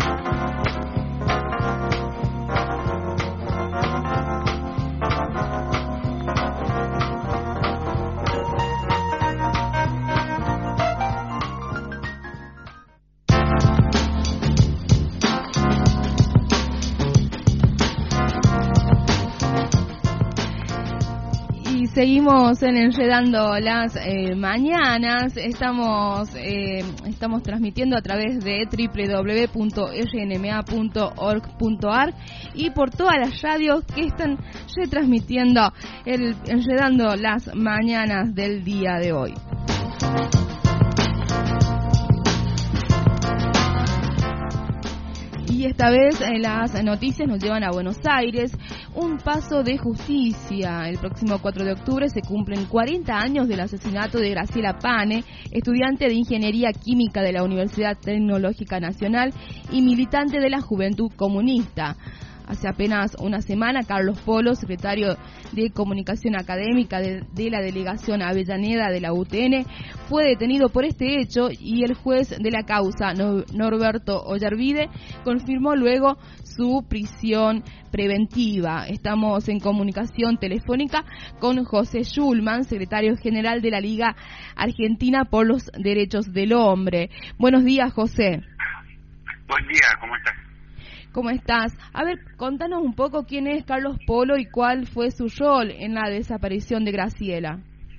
Speaker 2: Seguimos en Enredando las Mañanas. Estamos transmitiendo a través de www.rnma.org.ar y por todas las radios que están retransmitiendo Enredando las Mañanas del día de hoy. Y esta vez las noticias nos llevan a Buenos Aires. Un paso de justicia. El próximo 4 de octubre se cumplen 40 años del asesinato de Graciela Pane, estudiante de Ingeniería Química de la Universidad Tecnológica Nacional y militante de la Juventud Comunista. Hace apenas una semana, Carlos Polo, secretario de Comunicación Académica de la Delegación Avellaneda de la UTN, fue detenido por este hecho y el juez de la causa, Norberto Ollarvide, confirmó luego su prisión preventiva. Estamos en comunicación telefónica con José Schulman, secretario general de la Liga Argentina por los Derechos del Hombre. Buenos días, José.
Speaker 9: Buen día, ¿cómo estás?
Speaker 2: ¿Cómo estás? A ver, contanos un poco quién es Carlos Polo y cuál fue su rol en la desaparición de Graciela.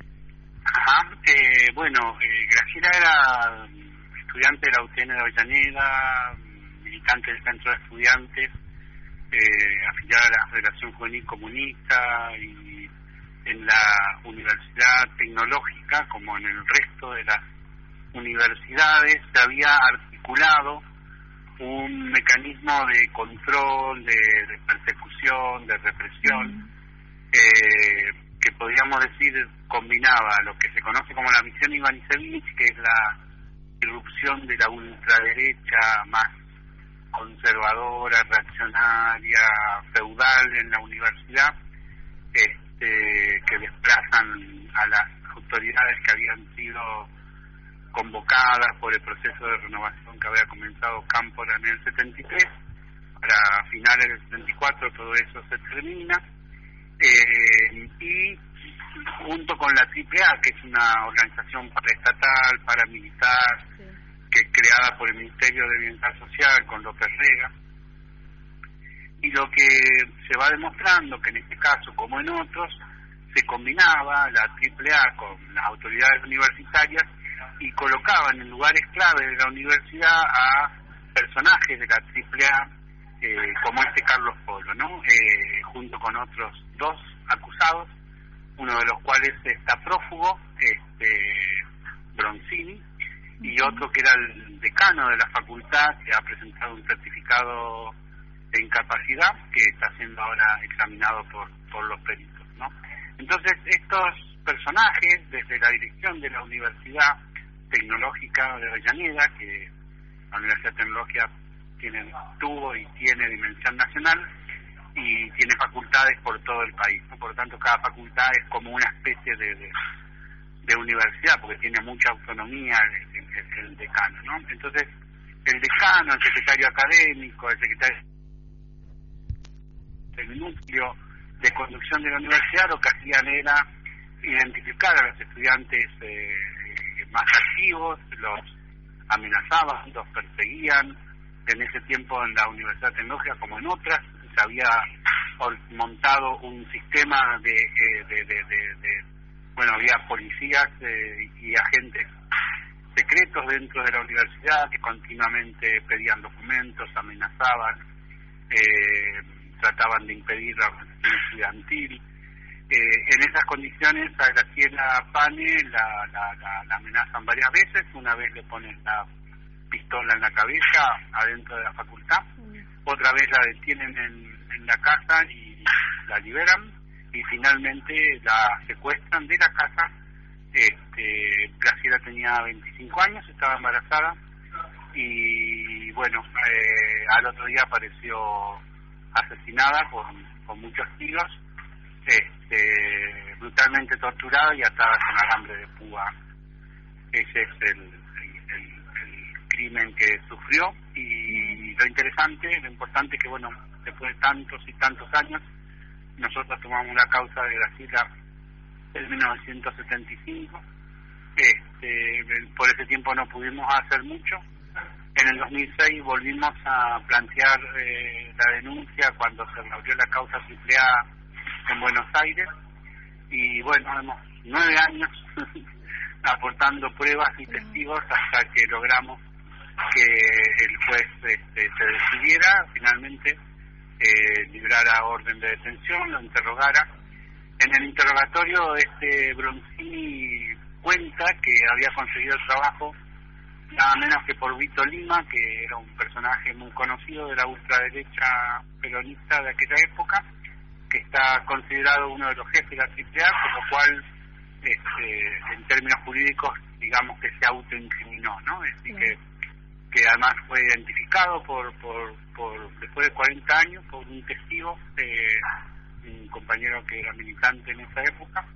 Speaker 9: Graciela era estudiante de la UTN de Avellaneda, militante del Centro de Estudiantes, afiliada a la Federación Juvenil Comunista y en la Universidad Tecnológica, como en el resto de las universidades, se había articulado un mecanismo de control, de persecución, de represión, que podríamos decir combinaba lo que se conoce como la misión Ivanišević, que es la irrupción de la ultraderecha más conservadora, reaccionaria, feudal en la universidad, que desplazan a las autoridades que habían sido convocadas por el proceso de renovación que había comenzado Cámpora en el 73. Para finales del 74 todo eso se termina, y junto con la AAA, que es una organización paraestatal, paramilitar, que creada por el Ministerio de Bienestar Social con López Rega, y lo que se va demostrando que en este caso, como en otros, se combinaba la AAA con las autoridades universitarias y colocaban en lugares clave de la universidad a personajes de la AAA, como Carlos Polo, ¿no? Junto con otros dos acusados, uno de los cuales está prófugo, Bronzini, y otro que era el decano de la facultad, que ha presentado un certificado de incapacidad, que está siendo ahora examinado por los peritos, ¿no? Entonces, estos personajes, desde la dirección de la Universidad Tecnológica de Avellaneda, que la Universidad Tecnológica tuvo y tiene dimensión nacional y tiene facultades por todo el país, ¿no? Por lo tanto, cada facultad es como una especie de universidad, porque tiene mucha autonomía el decano, ¿no? Entonces, el decano, el secretario académico, el secretario del núcleo de conducción de la universidad, lo que hacían era identificar a los estudiantes más activos, los amenazaban, los perseguían. En ese tiempo en la Universidad Tecnológica, como en otras, se había montado un sistema había policías y agentes secretos dentro de la universidad que continuamente pedían documentos, amenazaban, trataban de impedir la organización estudiantil. En esas condiciones a Graciela Pane la amenazan varias veces. Una vez le ponen la pistola en la cabeza adentro de la facultad, otra vez la detienen en la casa y la liberan, y finalmente la secuestran de la casa. Graciela tenía 25 años, estaba embarazada, y al otro día apareció asesinada con muchos tiros, brutalmente torturada y atada con alambre de púa. Ese es el crimen que sufrió, y lo importante es que después de tantos y tantos años, nosotros tomamos la causa de Graciela en 1975. Por ese tiempo no pudimos hacer mucho. En el 2006 volvimos a plantear la denuncia cuando se abrió la causa AAA en Buenos Aires, y bueno, hemos 9 años aportando pruebas y testigos hasta que logramos que el juez se decidiera, finalmente librara orden de detención, lo interrogara. En el interrogatorio Bronzini cuenta que había conseguido el trabajo nada menos que por Vito Lima, que era un personaje muy conocido de la ultraderecha peronista de aquella época, que está considerado uno de los jefes de la AAA, por lo cual en términos jurídicos digamos que se autoincriminó, ¿no? Es decir, que además fue identificado por después de 40 años por un testigo, un compañero que era militante en esa época.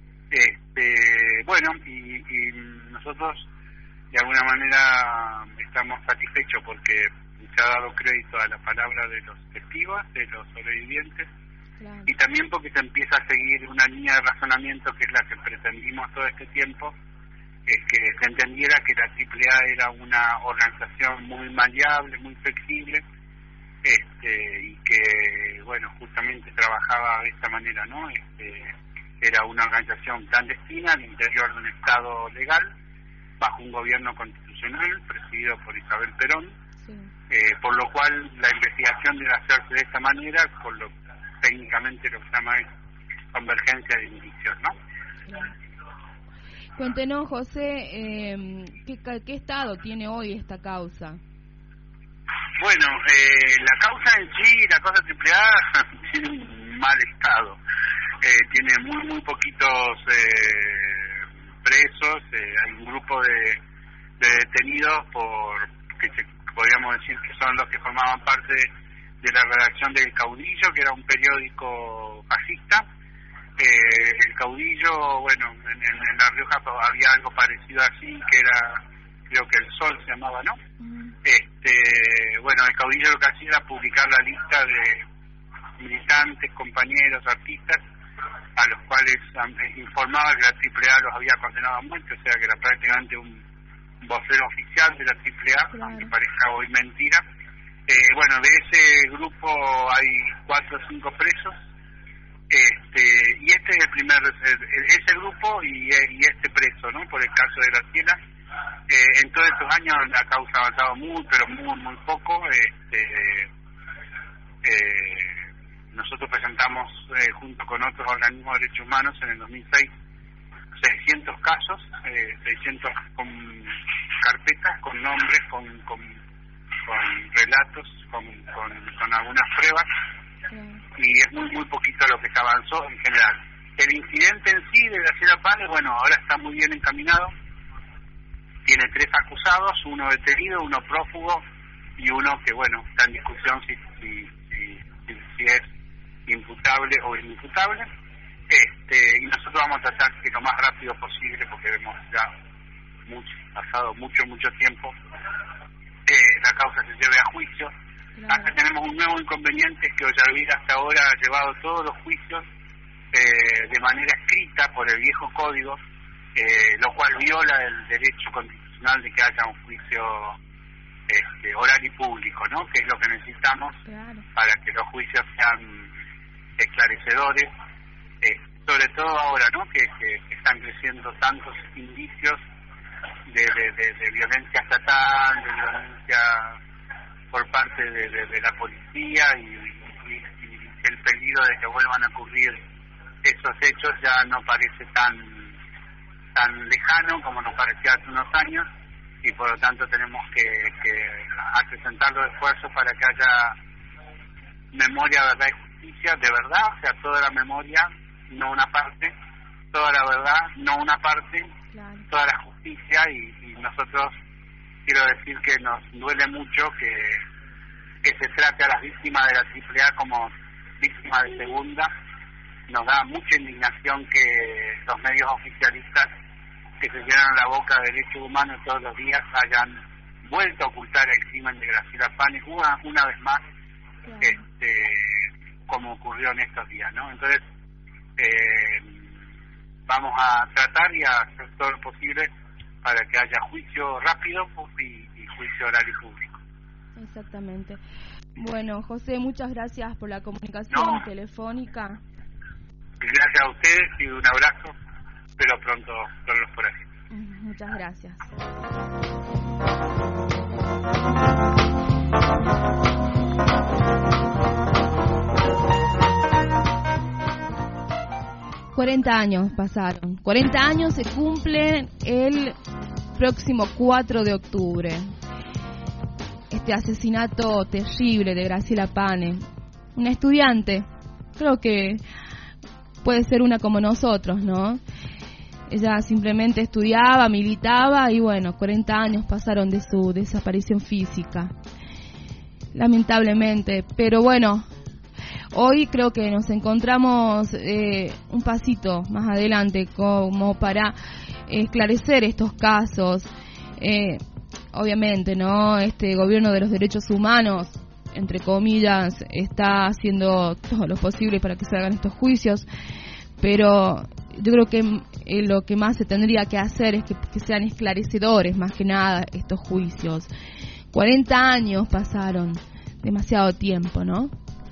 Speaker 9: Bueno, y nosotros de alguna manera estamos satisfechos porque se ha dado crédito a la palabra de los testigos, de los sobrevivientes, claro, y también porque se empieza a seguir una línea de razonamiento que es la que pretendimos todo este tiempo, es que se entendiera que la AAA era una organización muy maleable, muy flexible, y que, bueno, justamente trabajaba de esta manera, ¿no? Era una organización clandestina al interior de un Estado legal, bajo un gobierno constitucional presidido por Isabel Perón, sí, por lo cual la investigación debe hacerse de esta manera, por lo técnicamente lo que se llama es convergencia de indicios, ¿no?
Speaker 2: Sí. Cuéntenos, José, ¿qué estado tiene hoy esta causa?
Speaker 9: Bueno, la causa en sí, la causa AAA, tiene un mal estado. Tiene muy poquitos presos. Hay un grupo de detenidos que podríamos decir que son los que formaban parte de la redacción del Caudillo, que era un periódico fascista. El Caudillo, bueno, en La Rioja había algo parecido así, que era, creo que El Sol se llamaba, ¿no? Bueno, el Caudillo lo que hacía era publicar la lista de militantes, compañeros, artistas, a los cuales informaba que la AAA los había condenado a muerte, o sea que era prácticamente un vocero oficial de la AAA, claro, aunque parezca hoy mentira. Bueno, de ese grupo hay 4 o 5 presos, y este es el primer, ese grupo y este preso, ¿no? Por el caso de Graciela. En todos estos años la causa ha avanzado pero muy poco. Nosotros presentamos junto con otros organismos de derechos humanos en el 2006 600 casos, 600 con carpetas, con nombres, con relatos, con algunas pruebas, y es muy poquito lo que se avanzó en general. El incidente en sí de Graciela Panes, bueno, ahora está muy bien encaminado. Tiene 3 acusados, uno detenido, uno prófugo y uno que, bueno, está en discusión si es imputable o inimputable. Y nosotros vamos a tratar que lo más rápido posible, porque vemos ya pasado mucho tiempo, la causa se lleve a juicio. Claro. Acá tenemos un nuevo inconveniente, que Ollarvide hasta ahora ha llevado todos los juicios de manera escrita por el viejo código, lo cual viola el derecho constitucional de que haya un juicio oral y público, ¿no? Que es lo que necesitamos, claro, para que los juicios sean esclarecedores, sobre todo ahora, ¿no? Que están creciendo tantos indicios de violencia estatal, de violencia por parte de la policía, y el peligro de que vuelvan a ocurrir esos hechos ya no parece tan lejano como nos parecía hace unos años, y por lo tanto tenemos que acrecentar los esfuerzos para que haya memoria, verdad y justicia de verdad, o sea, toda la memoria, no una parte, toda la verdad, no una parte, claro, toda la justicia, y nosotros, quiero decir que nos duele mucho que se trate a las víctimas de la AAA como víctimas de segunda. Nos da mucha indignación que los medios oficialistas, que se llenan la boca de derechos humanos todos los días, hayan vuelto a ocultar el crimen de Graciela Panes una vez más, claro, como ocurrió en estos días, ¿no? Entonces, vamos a tratar y a hacer todo lo posible para que haya juicio rápido y juicio oral y público.
Speaker 2: Exactamente. Bueno, José, muchas gracias por la comunicación telefónica.
Speaker 9: Gracias a ustedes y un abrazo. Espero pronto verlos por aquí.
Speaker 2: Muchas gracias. ...40 años pasaron. 40 años se cumplen el próximo 4 de octubre. Este asesinato terrible de Graciela Pane. Una estudiante. Creo que puede ser una como nosotros, ¿no? Ella simplemente estudiaba, militaba y bueno, 40 años pasaron de su desaparición física. Lamentablemente. Pero bueno... Hoy creo que nos encontramos un pasito más adelante como para esclarecer estos casos. Obviamente, ¿no? Este gobierno de los derechos humanos, entre comillas, está haciendo todo lo posible para que se hagan estos juicios, pero yo creo que lo que más se tendría que hacer es que sean esclarecedores, más que nada, estos juicios. 40 años pasaron, demasiado tiempo, ¿no?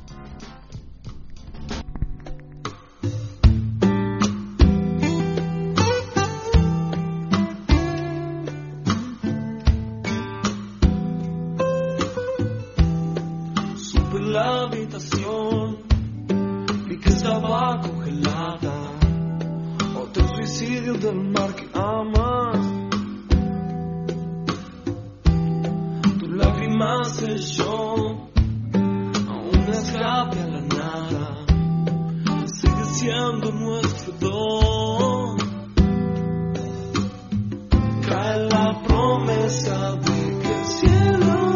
Speaker 6: La habitación vi que estaba congelada. Otro suicidio del mar que amas. Tu lágrima selló a un escape a la nada. Sigue siendo nuestro don. Cae la promesa de que el cielo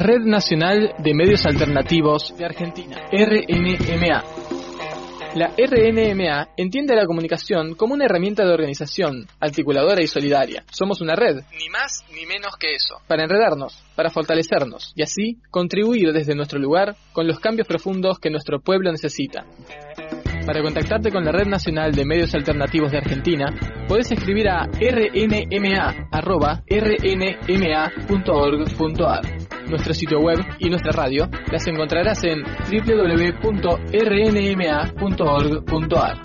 Speaker 1: Red Nacional de Medios Alternativos de Argentina, RNMA. La RNMA entiende la comunicación como una herramienta de organización, articuladora y solidaria. Somos una red, ni más ni menos que eso, para enredarnos, para fortalecernos y así contribuir desde nuestro lugar con los cambios profundos que nuestro pueblo necesita. Para contactarte con la Red Nacional de Medios Alternativos de Argentina, podés escribir a rnma@rnma.org.ar. Nuestro sitio web y nuestra radio las encontrarás en www.rnma.org.ar.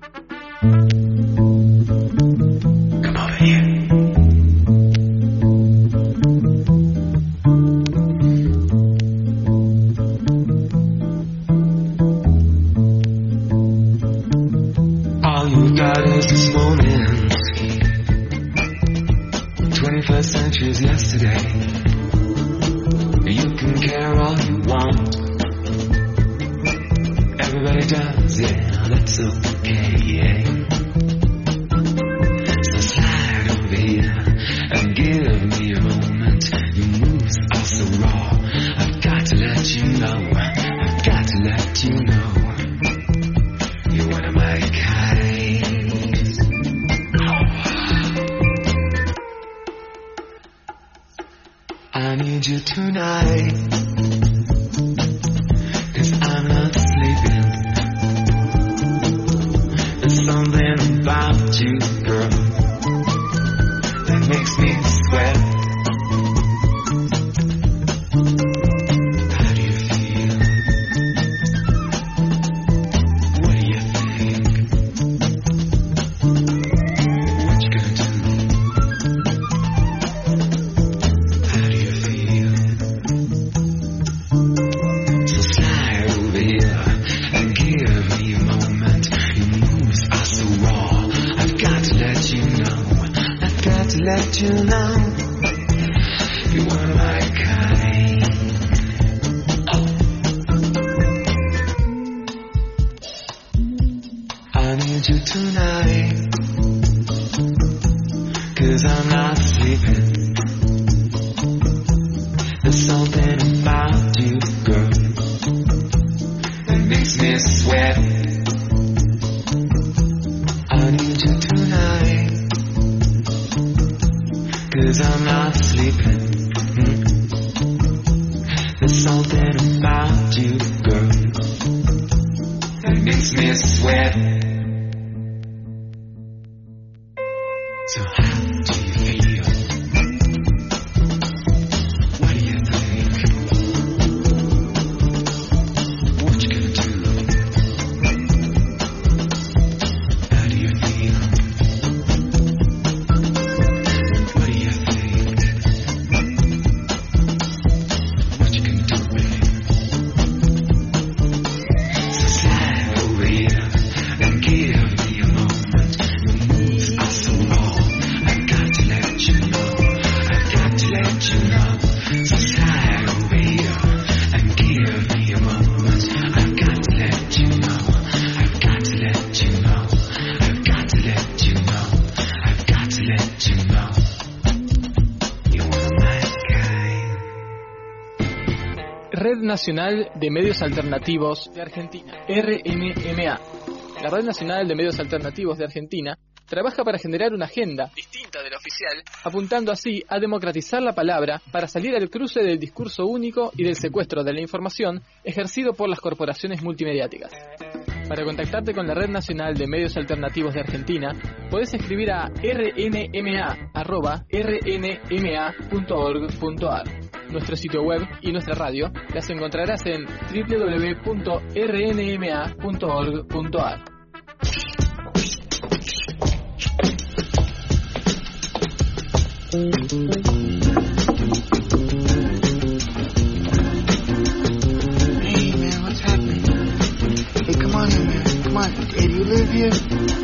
Speaker 10: All you got is this moment. 21st century's yesterday. You can care all you want. Everybody does, yeah, that's okay, yeah. So slide over here and give me a moment. Your moves are so raw. I've got to let you know. I've got to let you know. You're one of my kind. I need you tonight, 'cause I'm not sleeping. There's something about you, girl, that makes me sweat. How do you feel? What do you think? What you gonna do? How do you feel? So slide over here and give me a moment. Your moves are so raw. I've got to let you know. I've got to let you know. You're one of my kind. I need you tonight, 'cause I'm not sleeping. There's something about you, girl, that makes me sweat. I need you tonight, 'cause I'm not sleeping. There's something about you, girl, that makes me sweat. So how do you feel? What do you think? What you gonna do? How do you feel? What do you think? What you gonna do, baby? So slide over here and give me a moment. Your moves are so raw. I've got to let you know. I've got to let you know. So slide over here and give me a moment. I've got to let you know. I've got to let you know. I've got to let you know. I've got to let you know. You're one of my kind.
Speaker 1: Red Nacional de Medios Alternativos de Argentina, RNMA. La Red Nacional de Medios Alternativos de Argentina trabaja para generar una agenda distinta de la oficial, apuntando así a democratizar la palabra para salir al cruce del discurso único y del secuestro de la información ejercido por las corporaciones multimediáticas. Para contactarte con la Red Nacional de Medios Alternativos de Argentina, podés escribir a rnma@rnma.org.ar. Nuestro sitio web y nuestra radio las encontrarás en www.rnma.org.ar.
Speaker 11: Hey man, what's happening? Hey, come on in, man. Come on. Hey, do you live here?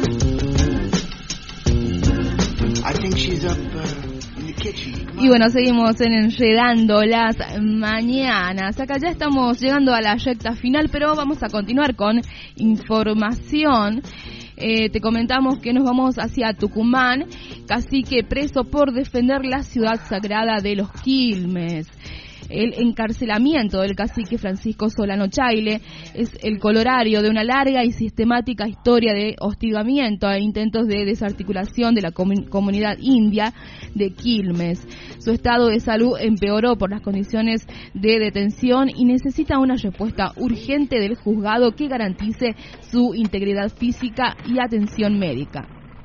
Speaker 11: I think she's up in the kitchen.
Speaker 2: Y bueno, seguimos en Enredando las Mañanas. Acá ya estamos llegando a la recta final, pero vamos a continuar con información. Te comentamos que nos vamos hacia Tucumán, cacique preso por defender la ciudad sagrada de los Quilmes. El encarcelamiento del cacique Francisco Solano Chaile es el colorario de una larga y sistemática historia de hostigamiento e intentos de desarticulación de la comunidad india de Quilmes. Su estado de salud empeoró por las condiciones de detención y necesita una respuesta urgente del juzgado que garantice su integridad física y atención médica.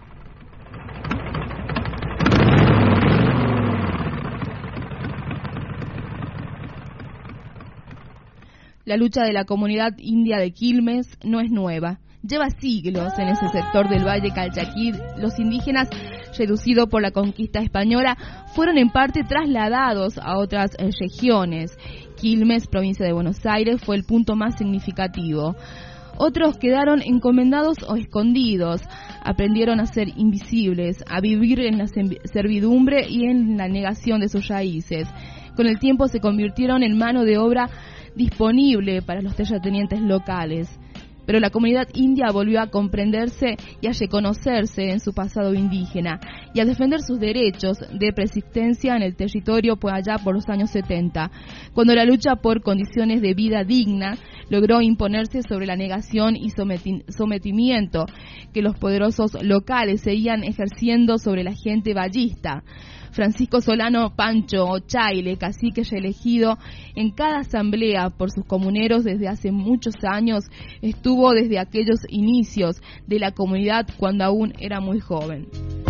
Speaker 2: La lucha de la comunidad india de Quilmes no es nueva. Lleva siglos en ese sector del Valle Calchaquí. Los indígenas, reducidos por la conquista española, fueron en parte trasladados a otras regiones. Quilmes, provincia de Buenos Aires, fue el punto más significativo. Otros quedaron encomendados o escondidos. Aprendieron a ser invisibles, a vivir en la servidumbre y en la negación de sus raíces. Con el tiempo se convirtieron en mano de obra disponible para los terratenientes locales. Pero la comunidad india volvió a comprenderse y a reconocerse en su pasado indígena y a defender sus derechos de persistencia en el territorio por allá por los años 70, cuando la lucha por condiciones de vida digna logró imponerse sobre la negación y sometimiento que los poderosos locales seguían ejerciendo sobre la gente vallista. Francisco Solano Pancho Chaile, cacique reelegido en cada asamblea por sus comuneros desde hace muchos años, estuvo desde aquellos inicios de la comunidad cuando aún era muy joven.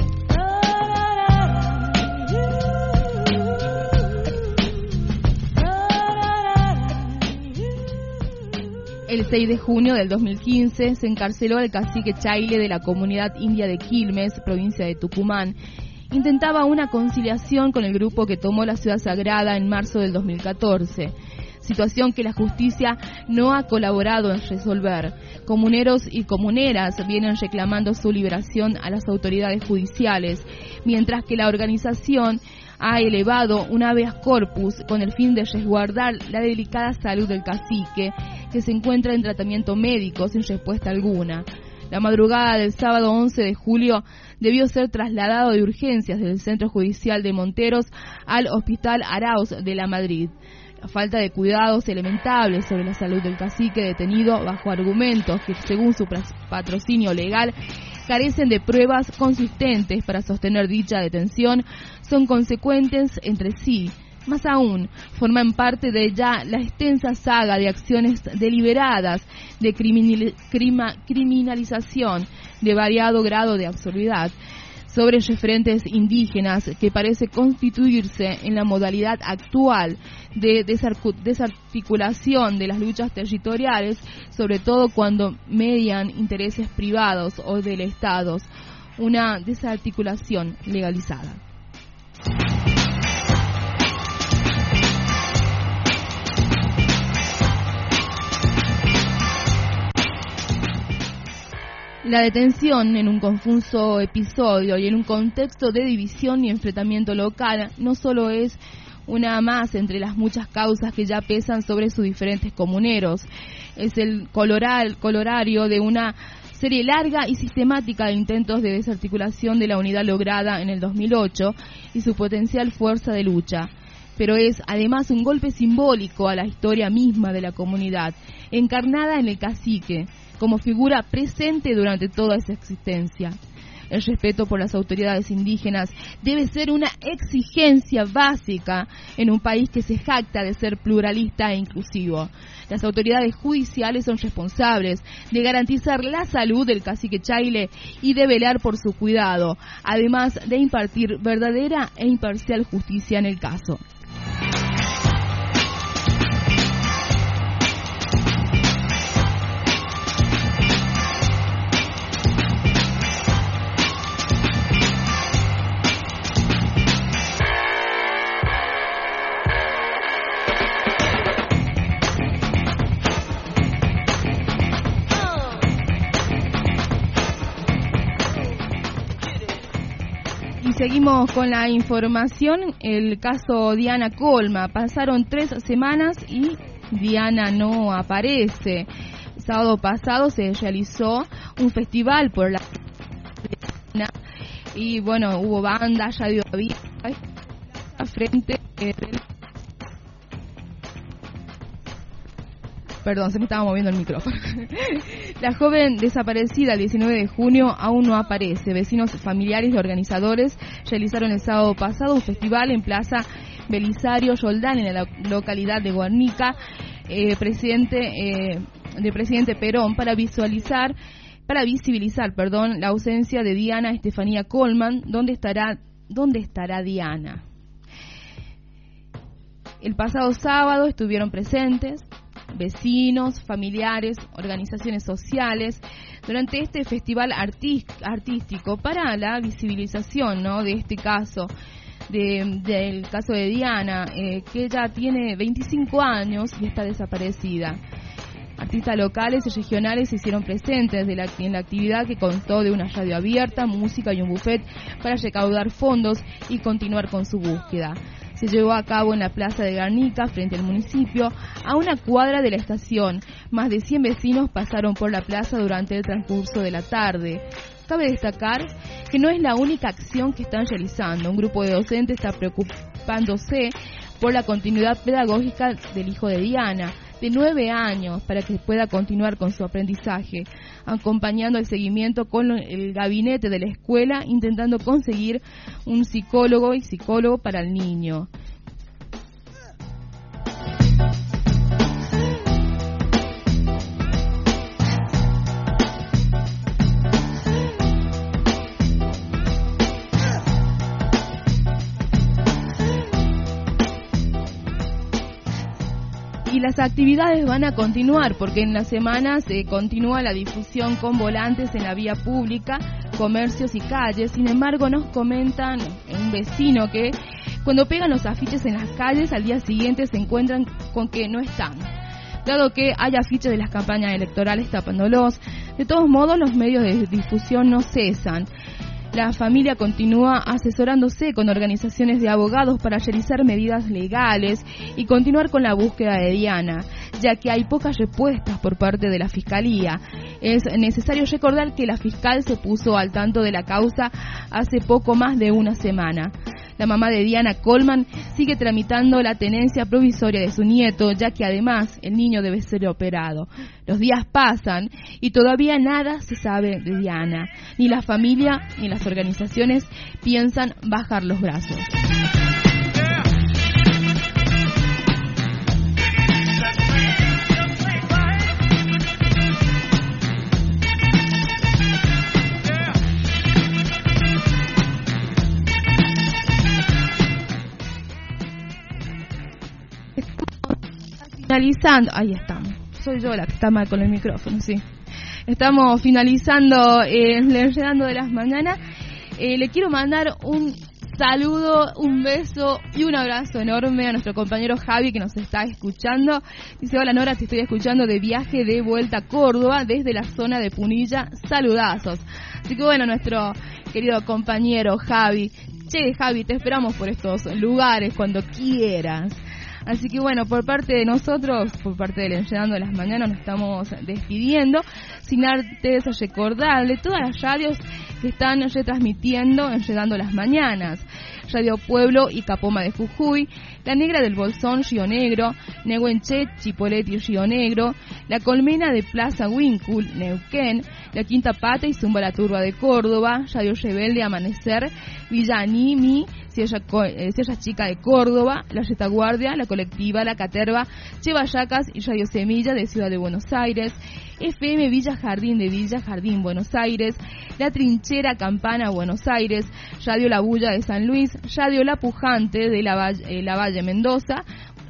Speaker 2: El 6 de junio del 2015 se encarceló al cacique Chaile de la comunidad india de Quilmes, provincia de Tucumán. Intentaba una conciliación con el grupo que tomó la ciudad sagrada en marzo del 2014, situación que la justicia no ha colaborado en resolver. Comuneros y comuneras vienen reclamando su liberación a las autoridades judiciales, mientras que la organización ha elevado un habeas corpus con el fin de resguardar la delicada salud del cacique, que se encuentra en tratamiento médico sin respuesta alguna. La madrugada del sábado 11 de julio debió ser trasladado de urgencias del Centro Judicial de Monteros al Hospital Arauz de la Madrid. La falta de cuidados elementables sobre la salud del cacique detenido bajo argumentos que, según su patrocinio legal, carecen de pruebas consistentes para sostener dicha detención, son consecuentes entre sí. Más aún, forman parte de ya la extensa saga de acciones deliberadas de criminalización de variado grado de absurdidad sobre referentes indígenas que parece constituirse en la modalidad actual de desarticulación de las luchas territoriales, sobre todo cuando median intereses privados o del Estado, una desarticulación legalizada. La detención en un confuso episodio y en un contexto de división y enfrentamiento local no solo es una más entre las muchas causas que ya pesan sobre sus diferentes comuneros, es el colorario de una serie larga y sistemática de intentos de desarticulación de la unidad lograda en el 2008 y su potencial fuerza de lucha. Pero es además un golpe simbólico a la historia misma de la comunidad, encarnada en el cacique, como figura presente durante toda esa existencia. El respeto por las autoridades indígenas debe ser una exigencia básica en un país que se jacta de ser pluralista e inclusivo. Las autoridades judiciales son responsables de garantizar la salud del cacique Chaile y de velar por su cuidado, además de impartir verdadera e imparcial justicia en el caso. Seguimos con la información. El caso Diana Colma. Pasaron 3 semanas y Diana no aparece. El sábado pasado se realizó un festival por la y bueno, hubo banda, radio abierta frente Perdón, se me estaba moviendo el micrófono. La joven desaparecida el 19 de junio aún no aparece. Vecinos, familiares y organizadores realizaron el sábado pasado un festival en Plaza Belisario Roldán, en la localidad de Guernica, de Presidente Perón, para visibilizar, la ausencia de Diana Estefanía Colman. ¿Dónde estará Diana? El pasado sábado estuvieron presentes vecinos, familiares, organizaciones sociales durante este festival artístico para la visibilización, ¿no?, de este caso, del caso de Diana, que ella tiene 25 años y está desaparecida. Artistas locales y regionales se hicieron presentes en la actividad, que constó de una radio abierta, música y un buffet para recaudar fondos y continuar con su búsqueda. Se llevó a cabo en la plaza de Guernica, frente al municipio, a una cuadra de la estación. Más de 100 vecinos pasaron por la plaza durante el transcurso de la tarde. Cabe destacar que no es la única acción que están realizando. Un grupo de docentes está preocupándose por la continuidad pedagógica del hijo de Diana, de 9 años, para que pueda continuar con su aprendizaje, acompañando el seguimiento con el gabinete de la escuela, intentando conseguir un psicólogo para el niño. Y las actividades van a continuar, porque en las semanas continúa la difusión con volantes en la vía pública, comercios y calles. Sin embargo, nos comentan un vecino que cuando pegan los afiches en las calles, al día siguiente se encuentran con que no están, dado que hay afiches de las campañas electorales tapándolos. De todos modos, los medios de difusión no cesan. La familia continúa asesorándose con organizaciones de abogados para realizar medidas legales y continuar con la búsqueda de Diana, ya que hay pocas respuestas por parte de la Fiscalía. Es necesario recordar que la fiscal se puso al tanto de la causa hace poco más de una semana. La mamá de Diana Colman sigue tramitando la tenencia provisoria de su nieto, ya que además el niño debe ser operado. Los días pasan y todavía nada se sabe de Diana. Ni la familia ni las organizaciones piensan bajar los brazos. Finalizando, ahí estamos, soy yo la que está mal con el micrófono, sí. Estamos finalizando el Enredando de las Mañanas. Le quiero mandar un saludo, un beso y un abrazo enorme a nuestro compañero Javi, que nos está escuchando. Dice: hola Nora, te estoy escuchando de viaje de vuelta a Córdoba desde la zona de Punilla, saludazos. Así que bueno, nuestro querido compañero Javi, Javi, te esperamos por estos lugares cuando quieras. Así que bueno, por parte de nosotros, por parte del Enredando de las Mañanas, nos estamos despidiendo, sin antes recordarle todas las radios que están retransmitiendo Enredando las Mañanas: Radio Pueblo y Capoma de Jujuy, La Negra del Bolsón, Río Negro, Nehuenche, Chipoleti, Río Negro, La Colmena de Plaza Huíncul, Neuquén, La Quinta Pata y Zumba la Turba de Córdoba, Radio Rebelde, Amanecer, Villa Animi, Sierra Chica de Córdoba, La Retaguardia, La Colectiva, La Caterva, Chevallacas y Radio Semilla de Ciudad de Buenos Aires, FM Villa Jardín de Villa Jardín, Buenos Aires, La Trinchera Campana, Buenos Aires, Radio La Bulla de San Luis, Radio La Pujante de La Valle Mendoza,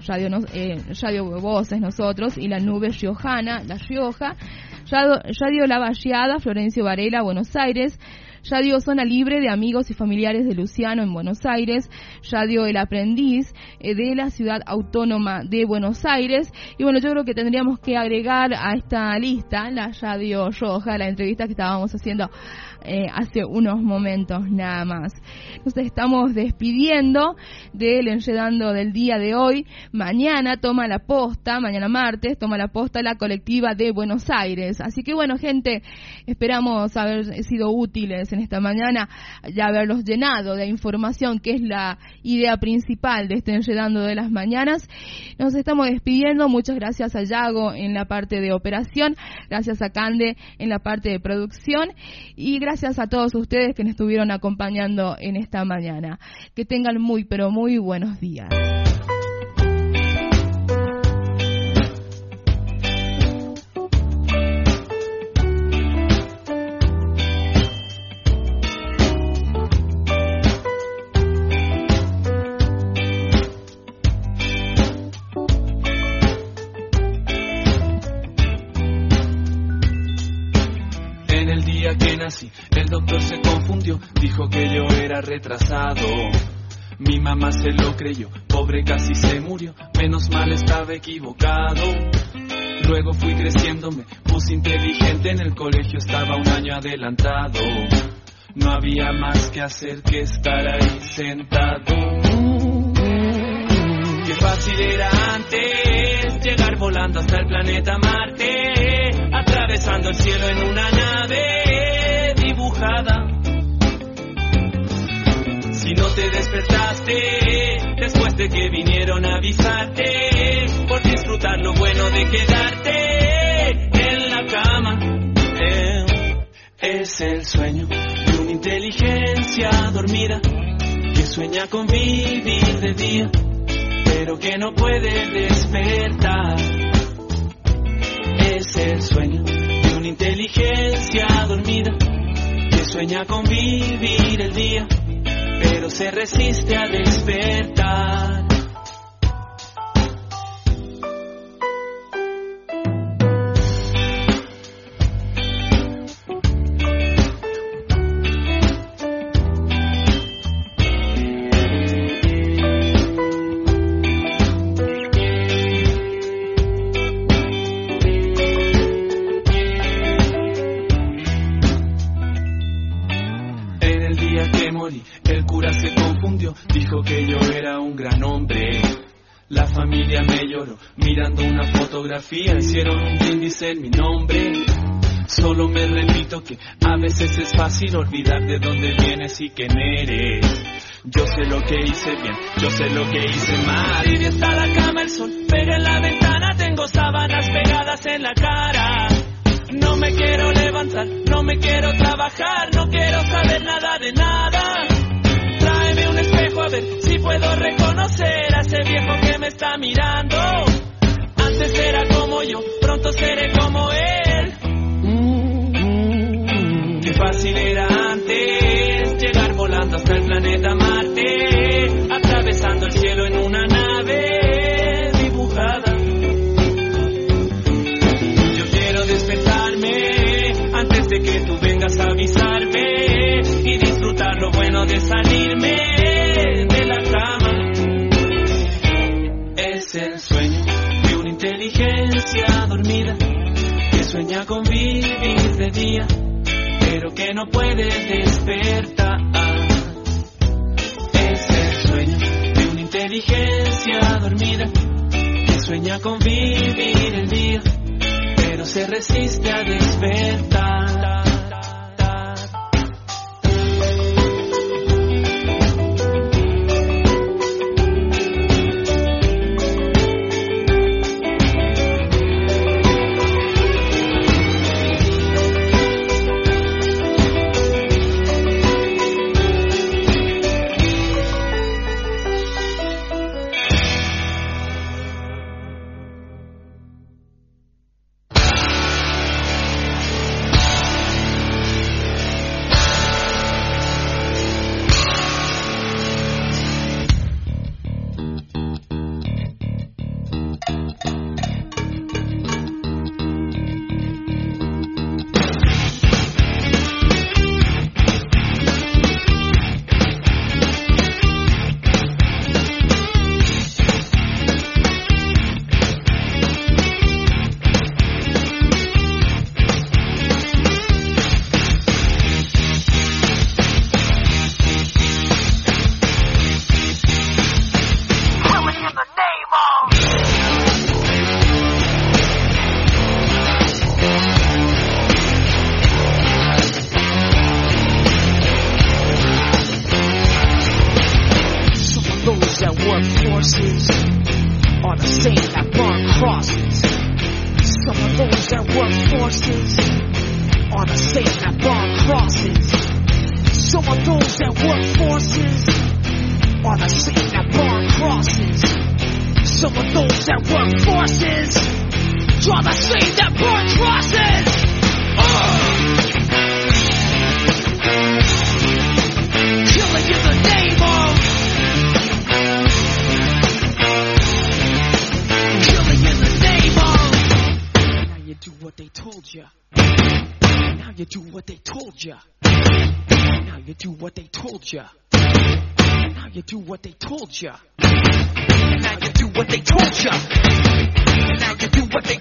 Speaker 2: Radio Voces Nosotros y La Nube Riojana, La Rioja, Radio La Valleada, Florencio Varela, Buenos Aires, Radio Zona Libre de Amigos y Familiares de Luciano en Buenos Aires, Radio El Aprendiz de la Ciudad Autónoma de Buenos Aires. Y bueno, yo creo que tendríamos que agregar a esta lista la Radio Roja, la entrevista que estábamos haciendo hace unos momentos nada más. Nos estamos despidiendo del Enredando del día de hoy. Mañana toma la posta, mañana martes, toma la posta la Colectiva de Buenos Aires. Así que bueno, gente, esperamos haber sido útiles en esta mañana, ya haberlos llenado de información, que es la idea principal de este Enredando de las Mañanas. Nos estamos despidiendo. Muchas gracias a Yago en la parte de operación, gracias a Cande en la parte de producción y gracias a todos ustedes que nos estuvieron acompañando en esta mañana. Que tengan muy, pero muy buenos días.
Speaker 12: Que nací, el doctor se confundió, dijo que yo era retrasado. Mi mamá se lo creyó, pobre casi se murió, menos mal estaba equivocado. Luego fui creciendo, me puse inteligente, en el colegio estaba un año adelantado. No había más que hacer que estar ahí sentado. Qué fácil era antes llegar volando hasta el planeta Marte, atravesando el cielo en una nave dibujada. Si no te despertaste después de que vinieron a avisarte, por disfrutar lo bueno de quedarte en la cama. Es el sueño de una inteligencia dormida que sueña con vivir de día, pero que no puede despertar. Es el sueño de una inteligencia dormida que sueña con vivir el día, pero se resiste a despertar. El cura se confundió, dijo que yo era un gran hombre. La familia me lloró, mirando una fotografía, hicieron un brindis en mi nombre. Solo me repito que a veces es fácil olvidar de dónde vienes y quién eres. Yo sé lo que hice bien, yo sé lo que hice mal. Y está la cama, el sol pega en la ventana, tengo sábanas pegadas en la cara. No me quiero levantar, no me quiero trabajar, no quiero saber nada de nada. Tráeme un espejo a ver si puedo reconocer a ese viejo que me está mirando. Antes era como yo, pronto seré como él. Qué fácil era antes llegar volando hasta el planeta Marte, atravesando el cielo en una nave dibujada. Yo quiero despertarme antes de que tú vengas a avisarme y disfrutar lo bueno de salirme de la cama. Es el sueño de una inteligencia dormida que sueña con vivir de día, pero que no puede despertar. Es el sueño de una inteligencia dormida que sueña con vivir el día, pero se resiste a despertar.
Speaker 13: are the same that burn crosses. Some of those that work forces are the same that burn crosses. Some of those that work forces are the same that burn crosses. Some of those that work forces are the same that burn crosses. Killing in the name of. Killing in the name of. Now you do what they told ya. Now you do what they told ya. Now you do what they told ya. Now you do what they told ya. Now you do what they told ya. Now you do what they